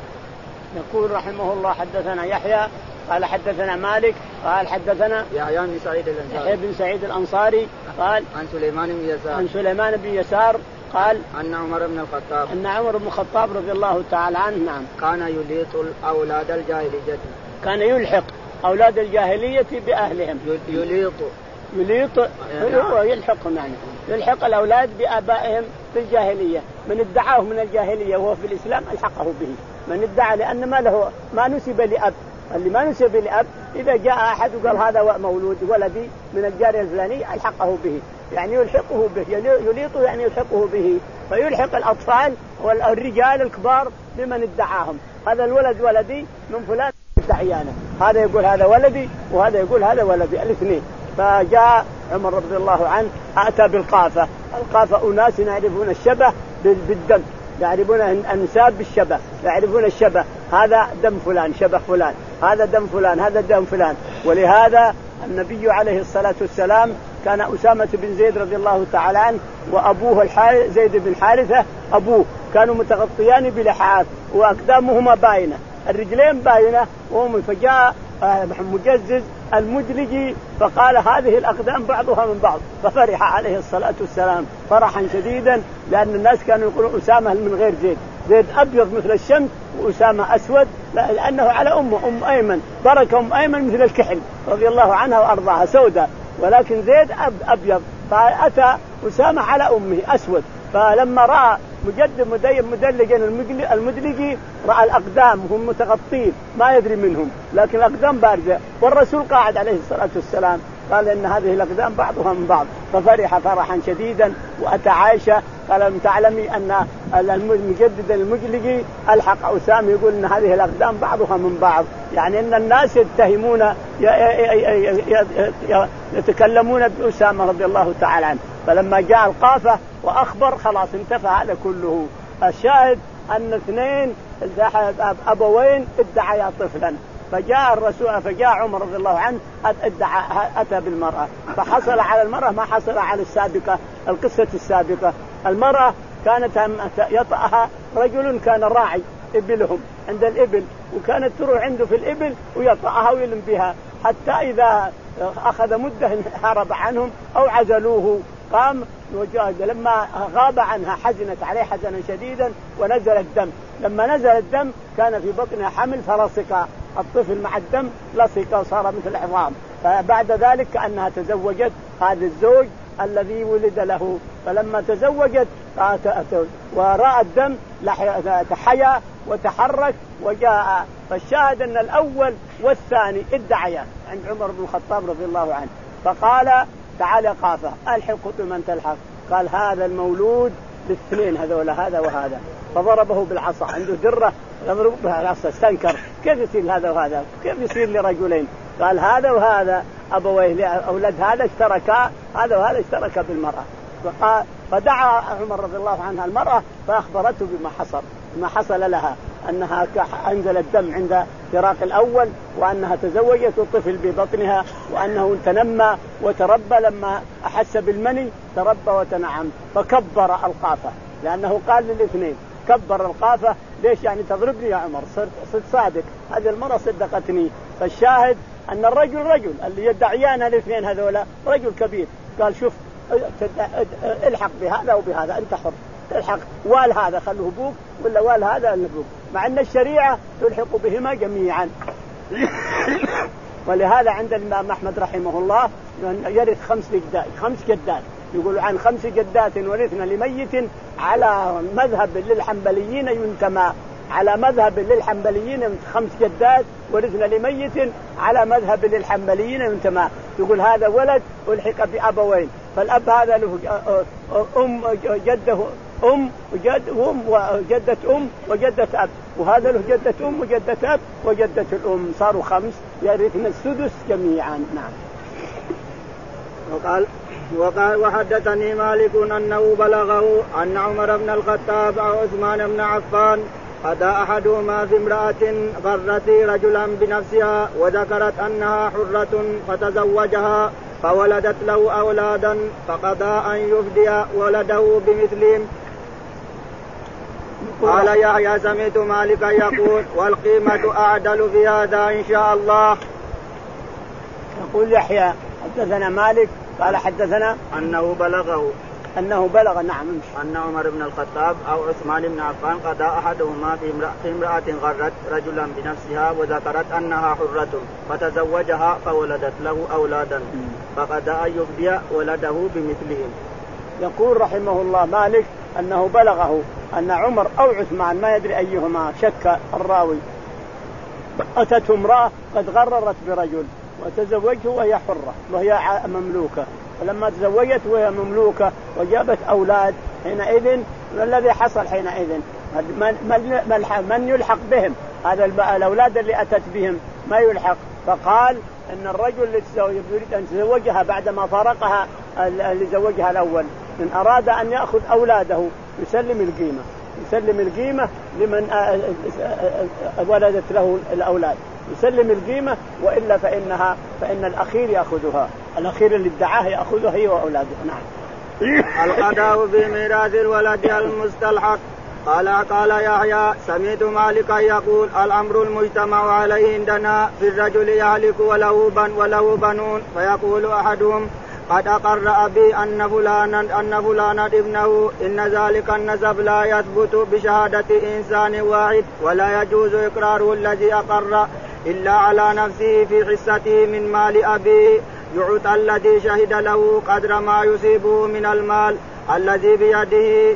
[SPEAKER 2] يقول رحمه الله حدثنا يحيى قال حدثنا مالك قال حدثنا
[SPEAKER 1] يحيى بن سعيد الأنصاري
[SPEAKER 2] يحيى بن سعيد الأنصاري قال
[SPEAKER 1] عن سليمان بن يسار
[SPEAKER 2] عن سليمان بن يسار قال
[SPEAKER 1] أن عمر بن الخطاب
[SPEAKER 2] أن عمر بن الخطاب رضي الله تعالى عنه نعم
[SPEAKER 1] كان يليط أولاد الجاهلية
[SPEAKER 2] كان يلحق أولاد الجاهلية بأهلهم
[SPEAKER 1] يليط
[SPEAKER 2] يليط هو يلحقهم يعني يلحق الأولاد بآبائهم في الجاهلية من ادعاه من الجاهلية وهو في الإسلام ألحقه به من ادعى لأن ما له ما نسب لأب اللي ما نسب لأب إذا جاء أحد وقال هذا مولود ولدي من الجارية الفلانية ألحقه به يعني يلحقه به يليط يعني يلحقه به فيلحق الأطفال والرجال الكبار بمن ادعاهم هذا الولد ولدي من فلان ادعيانه هذا يقول هذا ولدي وهذا يقول هذا ولدي الاثنين. فجاء عمر رضي الله عنه أتى بالقافة القافة أناس يعرفون الشبه بالدم يعرفون النساب بالشبه يعرفون الشبه هذا دم فلان شبه فلان هذا دم فلان هذا دم فلان. ولهذا النبي عليه الصلاة والسلام كان أسامة بن زيد رضي الله تعالى عنه وأبوه الحارث زيد بن حارثة أبوه كانوا متغطيان بلحاف وأقدامهما باينة الرجلين باينة وهم. فجاء مجزز المدلجي فقال هذه الأقدام بعضها من بعض ففرح عليه الصلاة والسلام فرحا شديدا لأن الناس كانوا يقولون أسامة من غير زيد زيد أبيض مثل الشمس وأسامة أسود لأنه على أمه أم أيمن بركة أم أيمن مثل الكحل رضي الله عنها وأرضاها سوداء ولكن زيد أب أبيض فأتى أسامة على أمه أسود. فلما رأى مجدد مدين مدلجا المدلجي رأى الأقدام هم متغطين ما يدري منهم لكن الأقدام بارزة والرسول قاعد عليه الصلاة والسلام قال إن هذه الأقدام بعضها من بعض ففرح فرحا شديدا. وأتى عائشة قال لم تعلمي أن المجدد المدلجي ألحق أسامة يقول إن هذه الأقدام بعضها من بعض يعني إن الناس يتهمون يتكلمون بأسامة رضي الله تعالى عنه. فلما جاء القافة وأخبر خلاص انتفى هذا كله. الشاهد أن اثنين أبوين ادعيا طفلا فجاء الرسول فجاء عمر رضي الله عنه ادعى أتى بالمرأة فحصل على المرأة ما حصل على السابقة القصة السابقة. المرأة كانت يطأها رجل كان راعي إبلهم عند الإبل وكانت تروح عنده في الإبل ويطأها ويلم بها حتى إذا أخذ مدة هرب عنهم أو عزلوه قام وجاهد. لما غاب عنها حزنت عليه حزنا شديدا ونزل الدم. لما نزل الدم كان في بطنها حمل فرصق الطفل مع الدم لصق وصار مثل العظام. فبعد ذلك كأنها تزوجت هذا الزوج الذي ولد له. فلما تزوجت ورأى الدم تحيا وتحرك وجاء. فالشاهد أن الأول والثاني ادعيا عند عمر بن الخطاب رضي الله عنه فقال تعال قافة ألحق من تلحق. قال هذا المولود بالاثنين هذولا هذا وهذا فضربه بالعصا عنده درة يضرب بها العصا استنكر كيف يصير هذا وهذا كيف يصير لرجلين. قال هذا وهذا أبويه أولاد هذا اشتركا هذا وهذا اشتركا بالمرأة. فقال فدعا عمر رضي الله عنها المرأة فأخبرته بما حصل ما حصل لها أنها أنزل الدم عند فراق الأول وأنها تزوجت الطفل ببطنها وأنه تنمى وتربى لما أحس بالمني تربى وتنعم. فكبر القافة لأنه قال للاثنين كبر القافة ليش يعني تضربني يا عمر صرت صرت صادق هذه المرة صدقتني. فالشاهد أن الرجل رجل اللي يدعيان الاثنين هذولا رجل كبير قال شوف الحق بهذا وبهذا أنت حر تلحق وال هذا خلوه بوك ولا وال هذا اللي بوك مع أن الشريعة تلحق بهما جميعا. ولهذا عند الإمام أحمد رحمه الله يرث خمس جدات خمس جدات يقول عن خمس جدات ورثنا لميت على مذهب للحنبليين ينتمى على مذهب للحنبليين خمس جدات ورثنا لميت على مذهب للحنبليين ينتمى. يقول هذا ولد ألحق بأبوين فالأب هذا له أم جده أم وجد أم وجدة أم وجدة أب وهذا له جدة أم وجدة أب وجدة الأم صاروا خمس يرثنا السدس جميعا. نعم.
[SPEAKER 1] وقال وقال وحدثني مالك أنه بلغه أن عمر بن الخطاب أو عثمان بن عفان أتى أحدهما في امرأة غرت رجلا بنفسها وذكرت أنها حرة فتزوجها فولدت له أولادا فقضى أن يفدي ولده بمثلهم. قال يحيى سمعت مالكا يقول والقيمة أعدل في هذا إن شاء الله.
[SPEAKER 2] يقول يحيى حدثنا مالك قال حدثنا
[SPEAKER 1] أنه بلغه
[SPEAKER 2] أنه بلغ نعم
[SPEAKER 1] أن عمر بن الخطاب أو عثمان بن عفان قضى أحدهما في امرأة غرت رجلا بنفسها وذكرت أنها حرة فتزوجها فولدت له أولادا فقضى أن يفدي ولده بمثلهم.
[SPEAKER 2] يقول رحمه الله مالك أنه بلغه أن عمر أو عثمان ما يدري أيهما شك الراوي أتته امرأة قد غررت برجل وتزوجه وهي حرة وهي مملوكة فلما تزوجت وهي مملوكة وجابت أولاد حينئذ ما الذي حصل حينئذ من, من, من يلحق بهم هذا الأولاد اللي أتت بهم ما يلحق. فقال أن الرجل اللي يريد أن تزوجها بعدما فارقها اللي زوجها الأول من أراد أن يأخذ أولاده يسلم القيمة يسلم القيمة لمن ولدت له الأولاد يسلم القيمة وإلا فإنها فإن الأخير يأخذها الأخير اللي ادعاه يأخذها هي وأولاده. نعم.
[SPEAKER 1] القضاء في ميراث الولد المستلحق. قال قال يحيى سمعت مالكا يقول الأمر المجتمع عليه عندنا في الرجل يهلك وله بن وله بنون فيقول أحدهم قد أقر أبي أن فلانا أن فلانا ابنه إن ذلك النسب لا يثبت بشهادة إنسان واحد ولا يجوز إقراره الذي أقر إلا على نفسه في حصته من مال أبيه يعطى الذي شهد له قدر ما يصيبه من المال الذي بيده.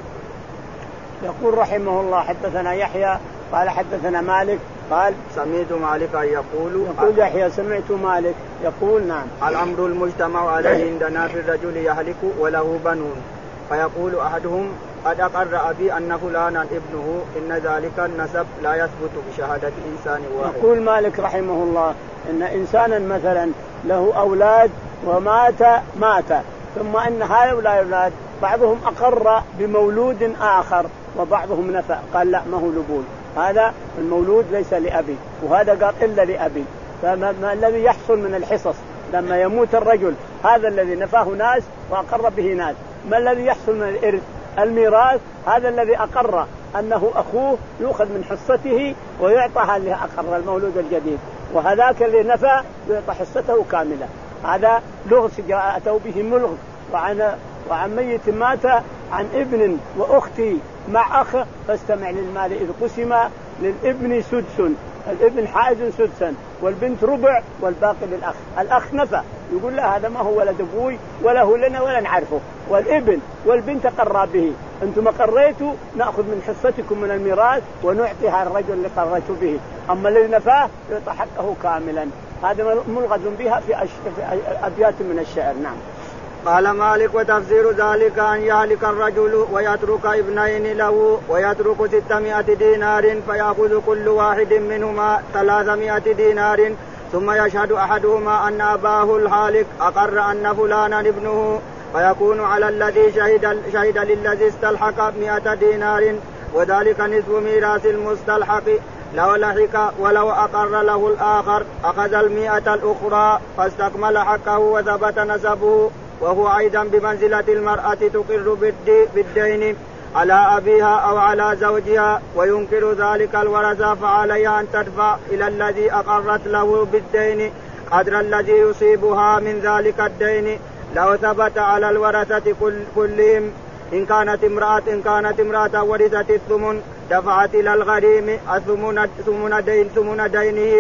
[SPEAKER 2] يقول رحمه الله حدثنا يحيى قال حدثنا مالك قال
[SPEAKER 1] سمعت مالكا يقول
[SPEAKER 2] يقول يحيى سمعت مالك يقول نعم
[SPEAKER 1] الأمر المجتمع عليه عندنا في الرجل يهلك وله بنون فيقول أحدهم قد أقر أبي أن فلانا ابنه إن ذلك النسب لا يثبت بشهادة إنسان واحد.
[SPEAKER 2] يقول مالك رحمه الله إن إنسانا مثلا له أولاد ومات مات ثم أن هؤلاء الأولاد بعضهم أقر بمولود آخر وبعضهم نفى قال لا ما هو لبول هذا المولود ليس لأبي وهذا قال إلا لأبي. فما الذي يحصل من الحصص لما يموت الرجل هذا الذي نفاه ناس وأقر به ناس ما الذي يحصل من الإرث الميراث هذا الذي أقر أنه أخوه يؤخذ من حصته ويعطى هذه أقر المولود الجديد وهذاك اللي نفى يعطى حصته كاملة. هذا لغز أتوا به ملغز. وعن وعن ميت مات عن ابن وأختي مع أخ فاستمع للمال إذ قسم للابن سدس الابن حائز سدسا والبنت ربع والباقي للأخ. الأخ نفى يقول لا هذا ما هو ولد أبوي ولا هو لنا ولا نعرفه والابن والبنت قرى به أنتم قريتوا نأخذ من حصتكم من الميراث ونعطيها الرجل اللي قريتوا به أما الذي نفاه يعطى حقه كاملا. هذا ملغز بها في أبيات من الشعر. نعم.
[SPEAKER 1] قال مالك وتفسير ذلك أن يهلك الرجل ويترك ابنين له ويترك ستمائة دينار فيأخذ كل واحد منهما ثلاثمائة دينار ثم يشهد أحدهما أن أباه الهالك أقر أن فلانا ابنه فيكون على الذي شهد, شهد للذي استلحق مائة دينار وذلك نصف ميراث المستلحق لو لحق ولو أقر له الآخر أخذ المئة الأخرى فاستكمل حقه وثبت نسبه وهو أيضا بمنزلة المرأة تقر بالدين على أبيها أو على زوجها وينكر ذلك الورثة فعليها أن تدفع إلى الذي أقرت له بالدين قدر الذي يصيبها من ذلك الدين لو ثبت على الورثة كلهم. إن كانت امرأة إن كانت امرأة ورثت الثمن دفعت إلى الغريم ثمن دين ثمن دينه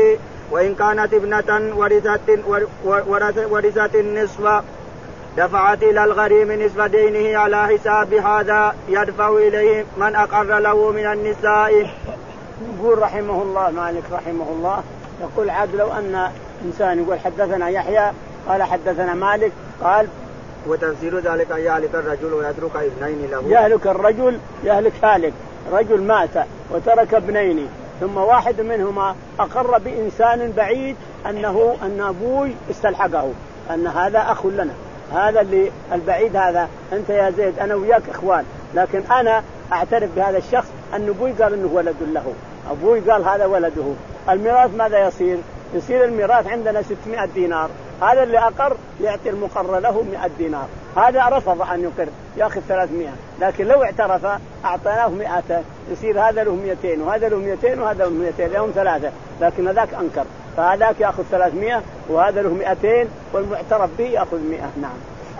[SPEAKER 1] وإن كانت ابنة ورثت ورثت النصف دفعت إلى الغريم نصف دينه على حساب هذا يدفع إليه من أقر له من النساء.
[SPEAKER 2] يقول رحمه الله مالك رحمه الله يقول عاد لو أن إنسان يقول حدثنا يحيى قال حدثنا مالك قال
[SPEAKER 1] وتفسير ذلك أن يهلك الرجل ويترك ابنين له.
[SPEAKER 2] يهلك الرجل يهلك هالك رجل مات وترك ابنين ثم واحد منهما أقر بإنسان بعيد أنه أن أبوي استلحقه أن هذا أخ لنا هذا اللي البعيد هذا أنت يا زيد أنا وياك إخوان لكن أنا أعترف بهذا الشخص أن أبوي قال أنه ولد له أبوي قال هذا ولده. الميراث ماذا يصير؟ يصير الميراث عندنا ستمائة دينار هذا اللي أقر يعطي المقر له مئة دينار هذا رفض أن يقر يأخذ ثلاثمائة لكن لو اعترف أعطيناه مئة يصير هذا له مئتين وهذا له مئتين وهذا له مئتين لهم ثلاثة لكن هذاك أنكر فهذاك يأخذ ثلاثمائة وهذا له مئتين والمعترف به يأخذ مئة. نعم.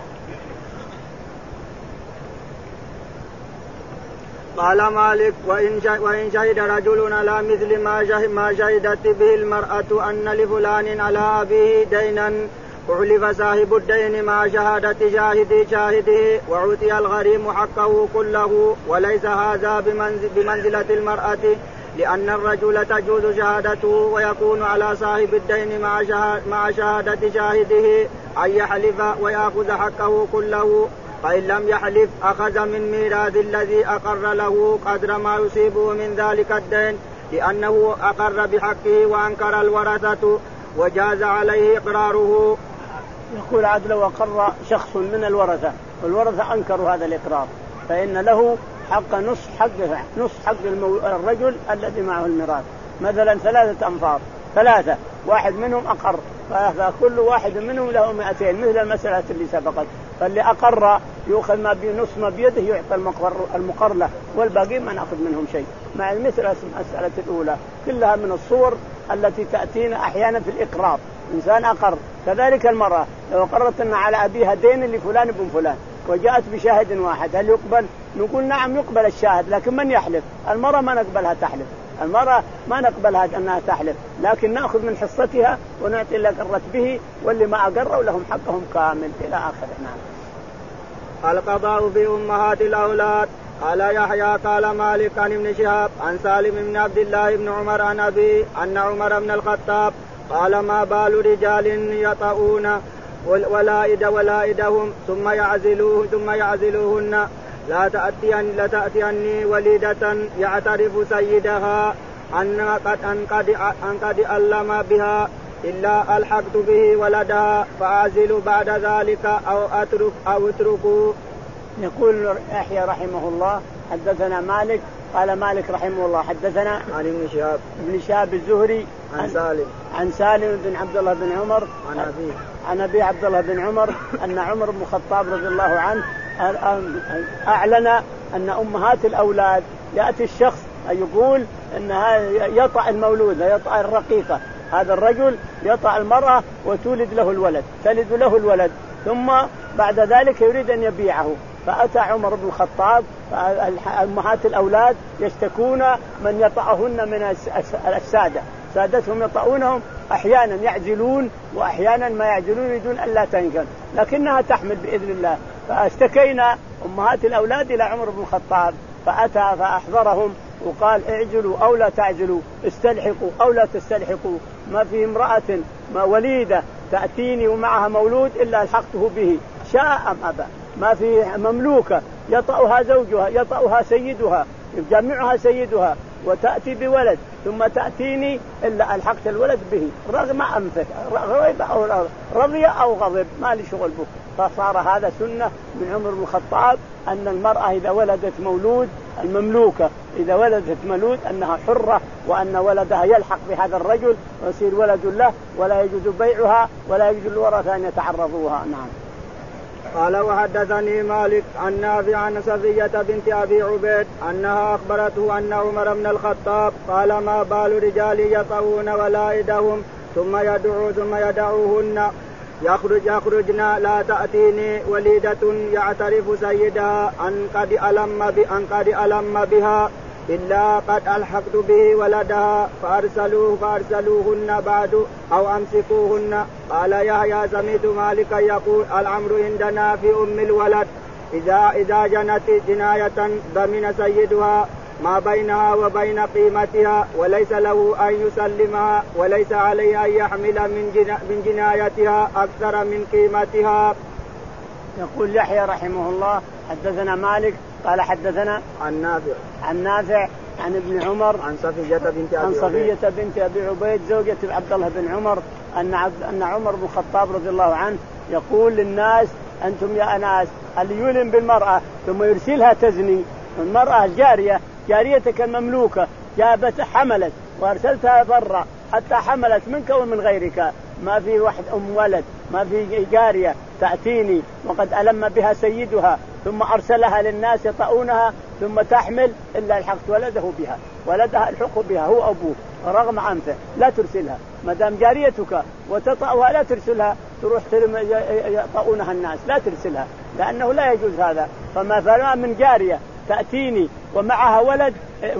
[SPEAKER 1] قال مالك وإن شهد رجل على مثل ما شهدت به المرأة أن لفلان على أبيه دينا أعلف صاحب الدين مع شهادة شاهد شاهده وعطي الغريم حقه كله وليس هذا بمنزلة المرأة لأن الرجل تجوز شهادته ويكون على صاحب الدين مع شهادة شاهده أن يحلف ويأخذ حقه كله فإن لم يحلف أخذ من ميراث الذي أقر له قدر ما يصيبه من ذلك الدين لأنه أقر بحقه وأنكر الورثة وجاز عليه إقراره.
[SPEAKER 2] يقول عدل وقر شخص من الورثة والورثة أنكروا هذا الإقرار فإن له حق نصف حق نصف حق الرجل الذي معه الميراث مثلا ثلاثة أنفار ثلاثة واحد منهم أقر فكل واحد منهم له مئتين مثل المسألة اللي سبقت فاللي أقر يأخذ ما بنصف ما بيده يعطى المقر, المقر له والباقي ما نأخذ منهم شيء مع مثل المسألة الأولى كلها من الصور التي تأتينا أحيانا في الإقرار إنسان أقر. كذلك المرأة لو قررت أن على أبيها دين لفلان ابن فلان وجاءت بشاهد واحد هل يقبل؟ نقول نعم يقبل الشاهد لكن من يحلف؟ المرأة ما نقبلها تحلف المرأة ما نقبلها أنها تحلف لكن نأخذ من حصتها ونعطي اللي قرت به واللي ما أقروا لهم حقهم كامل إلى آخر. نعم.
[SPEAKER 1] القضاء في أمهات الأولاد. قال يحيى قال مالك عن ابن شهاب عن سالم بن عبد الله بن عمر عن أبي أن عمر بن الخطاب قال ما بال رجال يطؤون ولائد ولائدهم ثم يعزلوه ثم يعزلوهن لا تأتين لا تأتيني وليدة يعترف سيدها أن قد أن قد أن قد ألم بها إلا ألحقت به ولدها فأعزل بعد ذلك أو أترك أو اتركه.
[SPEAKER 2] يقول يحيى رحمه الله حدثنا مالك قال مالك رحمه الله حدثنا
[SPEAKER 1] عن ابن شهاب
[SPEAKER 2] ابن شهاب الزهري
[SPEAKER 1] عن, عن سالم
[SPEAKER 2] عن سالم بن عبد الله بن عمر
[SPEAKER 1] عن أبي
[SPEAKER 2] عن أبي عبد الله بن عمر أن عمر بن الخطاب رضي الله عنه أعلن أن أمهات الأولاد يأتي الشخص يقول أنها يطأ المولود يطأ الرقيقة هذا الرجل يطأ المرأة وتولد له الولد تلد له الولد ثم بعد ذلك يريد أن يبيعه فأتى عمر بن الخطاب أمهات الأولاد يشتكون من يطأهن من السادة سادتهم يطأونهم أحيانا يعجلون وأحيانا ما يعجلون يريدون ألا تنجل لكنها تحمل بإذن الله فاشتكينا أمهات الأولاد إلى عمر بن الخطاب فأتى فأحضرهم وقال اعجلوا أو لا تعجلوا استلحقوا أو لا تستلحقوا ما في امرأة ما وليدة تأتيني ومعها مولود إلا الحقته به شاء أم أبى ما في مملوكة يطأها زوجها يطأها سيدها يجمعها سيدها وتأتي بولد ثم تأتيني إلا ألحقت الولد به رغم أنفه رضي أو غضب ما لي شغل به. فصار هذا سنة من عمر بن الخطاب أن المرأة إذا ولدت مولود المملوكة إذا ولدت مولود أنها حرة وأن ولدها يلحق بهذا الرجل ويصير ولد له ولا يجوز بيعها ولا يجوز الورثة أن يتعرضوها. نعم.
[SPEAKER 1] قال وحدثني مالك عن نافع عن صفية بنت أبي عبيد أنها أخبرته أن عمر بن الخطاب قال ما بال رجال يطؤون ولائدهم ثم يدعو ثم يدعوهن يخرج يخرجن لا تأتيني وليدة يعترف سيدها أن قد ألم أن قد ألم بها إلا قد ألحقت به ولدها فأرسلوه فأرسلوهن بعد أو أمسكوهن. قال يحيى سمعت مالكا يقول الأمر عندنا في أم الولد إذا إذا جنت جناية ضمن سيدها ما بينها وبين قيمتها وليس له أن يسلمها وليس عليه أن يحمل من, جنا من جنايتها أكثر من قيمتها.
[SPEAKER 2] يقول يحيى رحمه الله حدثنا مالك قال حدثنا
[SPEAKER 1] عن نافع
[SPEAKER 2] عن نافع عن ابن عمر
[SPEAKER 1] عن صفية بنت أبي
[SPEAKER 2] عن صفية بنت أبي عبيد زوجة عبد الله بن عمر أن عبد أن عمر بن الخطاب رضي الله عنه يقول للناس أنتم يا أناس اللي يلم بالمرأة ثم يرسلها تزني. المرأة جارية جاريتك المملوكة جابت حملت وأرسلتها برا حتى حملت منك ومن غيرك ما في واحد أم ولد ما في جارية تأتيني وقد ألم بها سيدها ثم أرسلها للناس يطؤونها ثم تحمل إلا الحقت ولده بها ولدها الحق بها هو أبوه رغم عنفه لا ترسلها ما دام جاريتك وتطأها لا ترسلها تروح يطؤونها الناس لا ترسلها لأنه لا يجوز هذا. فما فما من جارية تأتيني ومعها ولد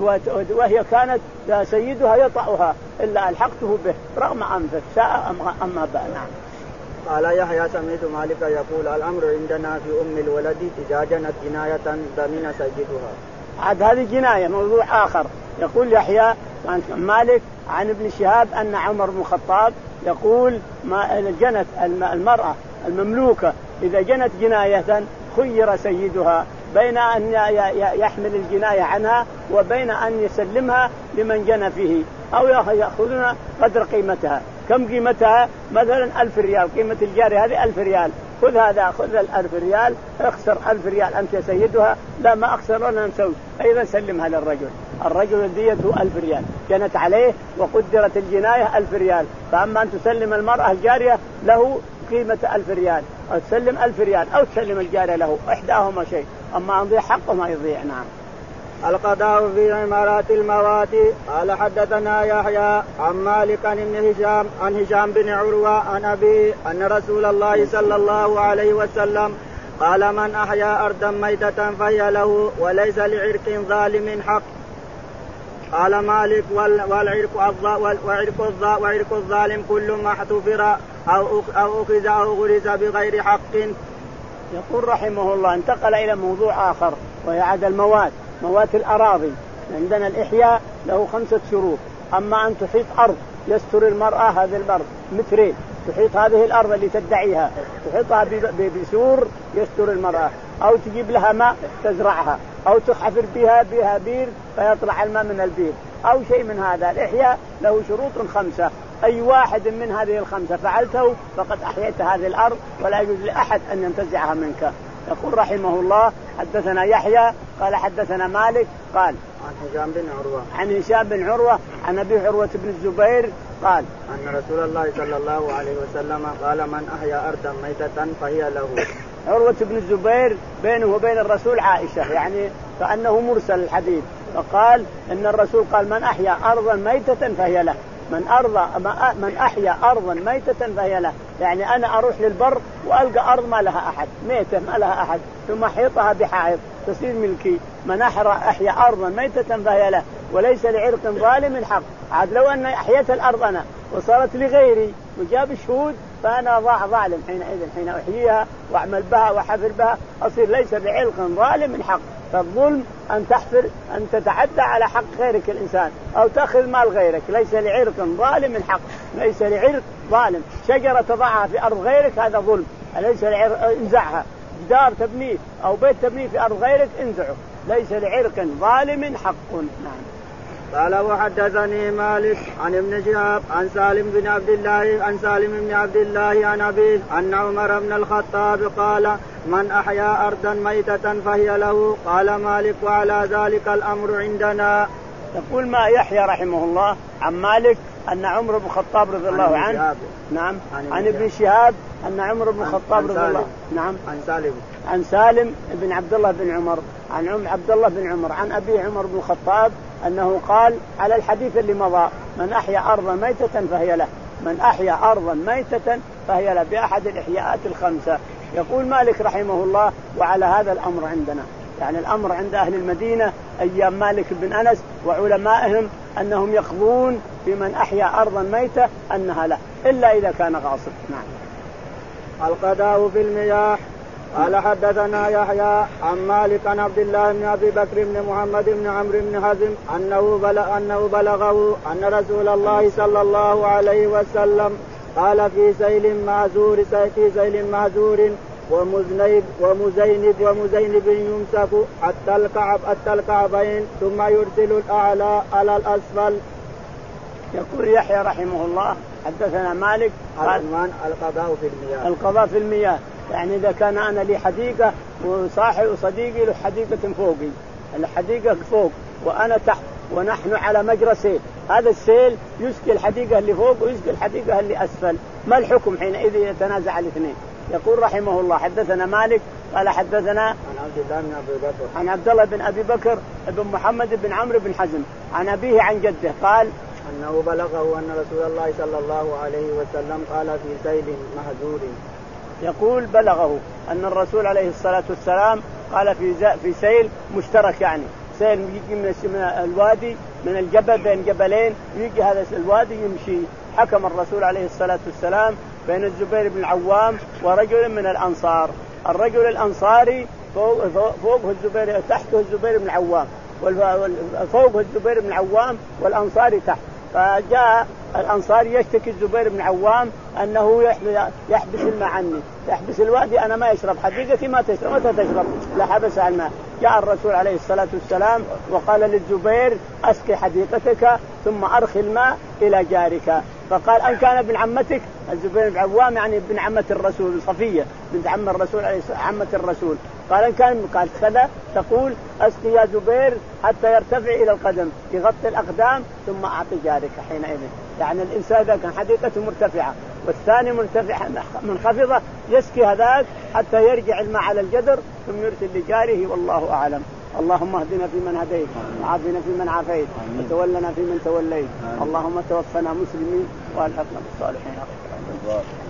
[SPEAKER 2] وهي كانت سيدها يطأها إلا ألحقته به رغم عنفه شاء أما بأ. نعم.
[SPEAKER 1] قال يحيى سمعت مالك يقول الأمر عندنا في أم الولد إذا جنت جناية ضمن سيدها.
[SPEAKER 2] عاد هذه جناية موضوع آخر. يقول يحيى عن مالك عن ابن شهاب أن عمر بن الخطاب يقول ما جنت المرأة المملوكة إذا جنت جناية خير سيدها بين أن يحمل الجناية عنها وبين أن يسلمها لمن جنى فيه أو يأخذون قدر قيمتها. كم قيمتها؟ مثلا ألف ريال قيمة الجارية هذه ألف ريال خذ هذا خذ الألف ريال اخسر ألف ريال أنت سيدها لا ما أخسر ولا نسوي أيضا سلمها للرجل. الرجل ديته ألف ريال جنت عليه وقدرت الجناية ألف ريال فأما أن تسلم المرأة الجارية له قيمة ألف ريال أو تسلم ألف ريال أو تسلم الجارية له إحداهما شيء أما أن يضيع حقه ما يضيع. نعم.
[SPEAKER 1] القضاء في عمارات الموات. قال حدثنا يحيى عن مالك عن هشام عن هشام بن عروة عن أبي أن رسول الله صلى الله عليه وسلم قال من أحيا أرضا ميتة فهي له وليس لعرق ظالم حق. قال مالك والعرق وعرق الظالم كل ما احتفر أو أخذ أو غرس بغير حق.
[SPEAKER 2] يقول رحمه الله انتقل إلى موضوع آخر وهي عاد الموات موات الأراضي. عندنا الإحياء له خمسة شروط. أما أن تحيط أرض يستر المرأة هذه الأرض مترين تحيط هذه الأرض اللي تدعيها تحيطها بسور يستر المرأة أو تجيب لها ماء تزرعها أو تحفر بها بها بير فيطلع الماء من البير أو شيء من هذا. الإحياء له شروط خمسة أي واحد من هذه الخمسة فعلته فقد أحييت هذه الأرض ولا يجوز لأحد أن ينتزعها منك. يقول رحمه الله حدثنا يحيى قال حدثنا مالك قال
[SPEAKER 1] عن هشام بن عروة
[SPEAKER 2] عن هشام بن عروة عن أبي عروة بن الزبير قال
[SPEAKER 1] أن رسول الله صلى الله عليه وسلم قال من أحيا أرضا ميتة فهي له.
[SPEAKER 2] عروة بن الزبير بينه وبين الرسول عائشة يعني كأنه مرسل الحديث فقال إن الرسول قال من أحيا أرضا ميتة فهي له من أرض من أحيا أرضا ميتة فهي له يعني أنا أروح للبر وألقى أرض ما لها أحد ميتة ما لها أحد ثم أحيطها بحائط تصير ملكي. من أحيا أرضا ميتة فهي له وليس لعرق ظالم حق. عاد لو أن أحيت الأرض أنا وصارت لغيري وجاب الشهود فأنا ضاع ظالم حينئذ حين أحييها وأعمل بها وحفر بها أصير ليس لعرق ظالم حق. فالظلم أن تحفر أن تتعدى على حق غيرك الإنسان أو تأخذ مال غيرك ليس لعرق ظالم حق. ليس لعرق ظالم شجرة تضعها في أرض غيرك هذا ظلم ليس لعرق انزعها جدار تبنيه أو بيت تبنيه في أرض غيرك انزعه ليس لعرق ظالم حق. نعم.
[SPEAKER 1] قال وحدثني مالك عن ابن شهاب عن سالم بن عبد الله عن سالم بن عبد الله عن أبيه أن عمر بن الخطاب قال من أحيا أرضا ميتة فهي له. قال مالك وعلى ذلك الأمر عندنا.
[SPEAKER 2] يقول ما يحيى رحمه الله عن مالك أن عمر بن الخطاب رضي الله عنه نعم عن, عن ابن شهاب أن عمر بن الخطاب رضي الله نعم
[SPEAKER 1] عن سالم
[SPEAKER 2] عن سالم بن عبد الله بن عمر عن عم عبد الله بن عمر عن أبي عمر بن الخطاب أنه قال على الحديث اللي مضى من أحيا أرضا ميتة فهي له من أحيا أرضا ميتة فهي له بأحد الإحياءات الخمسة. يقول مالك رحمه الله وعلى هذا الأمر عندنا. يعني الأمر عند أهل المدينة أيام مالك بن أنس وعلمائهم أنهم يقضون في من أحيا أرضا ميتة أنها لا إلا إذا كان غاصب. نعم.
[SPEAKER 1] القضاء في المياه. قال حدثنا يحيى عن مالك عن عبد الله بن أبي بكر بن محمد بن عمرو بن حزم أنه بلغ أنه بلغه أن رسول الله صلى الله عليه وسلم قال في سيل معذور في سيل معذور ومذنب ومزينب ومزينب يمسك حتى الكعب حتى الكعبين ثم يرسل الأعلى على الأسفل.
[SPEAKER 2] يقول يحيى رحمه الله حدثنا مالك
[SPEAKER 1] قال القضاء في المياه.
[SPEAKER 2] القضاء في المياه يعني إذا كان أنا لي حديقة وصاحب وصديقي له حديقة فوقي الحديقة فوق وأنا تحت ونحن على مجرى سيل هذا السيل يسقي الحديقة اللي فوق ويسقي الحديقة اللي أسفل ما الحكم حينئذ يتنازع الاثنين؟ يقول رحمه الله حدثنا مالك قال حدثنا
[SPEAKER 1] عن عبد الله بن أبي بكر
[SPEAKER 2] عن عبد الله بن أبي بكر بن محمد بن عمرو بن حزم عن أبيه عن جده قال
[SPEAKER 1] أنه بلغه أن رسول الله صلى الله عليه وسلم قال في سيل مهجور.
[SPEAKER 2] يقول بلغه أن الرسول عليه الصلاة والسلام قال في في سيل مشترك يعني سيل يجي من الوادي من الجبل بين جبلين يجي هذا الوادي يمشي. حكم الرسول عليه الصلاة والسلام بين الزبير بن العوام ورجل من الأنصار. الرجل الأنصاري فوق فوقه الزبير تحته الزبير بن العوام وفوقه الزبير بن العوام والأنصاري تحت. فجاء الأنصاري يشتكي الزبير بن العوام أنه يحبس الماء عني يحبس الوادي أنا ما يشرب حديقتي ما تشرب متى تشرب لا حبس الماء. جاء الرسول عليه الصلاة والسلام وقال للزبير أسقي حديقتك ثم أرخي الماء إلى جارك. فقال أن كان ابن عمتك الزبير بن العوام يعني ابن عمة الرسول صفية بنت عم الرسول عليه عمة الرسول قال إن كان قال كذا تقول أسقي يا زبير حتى يرتفع إلى القدم يغطي الأقدام ثم أعطي جارك. حينئذ يعني الإنسان إذا كان حديقته مرتفعة والثاني مرتفعة منخفضة يسقي هذاك حتى يرجع الماء على الجدر ثم يرسل لجاره والله أعلم. اللهم اهدنا فيمن هديت وعافنا فيمن عافيت وتولنا فيمن توليت. اللهم توفنا مسلمين والحقنا بالصالحين.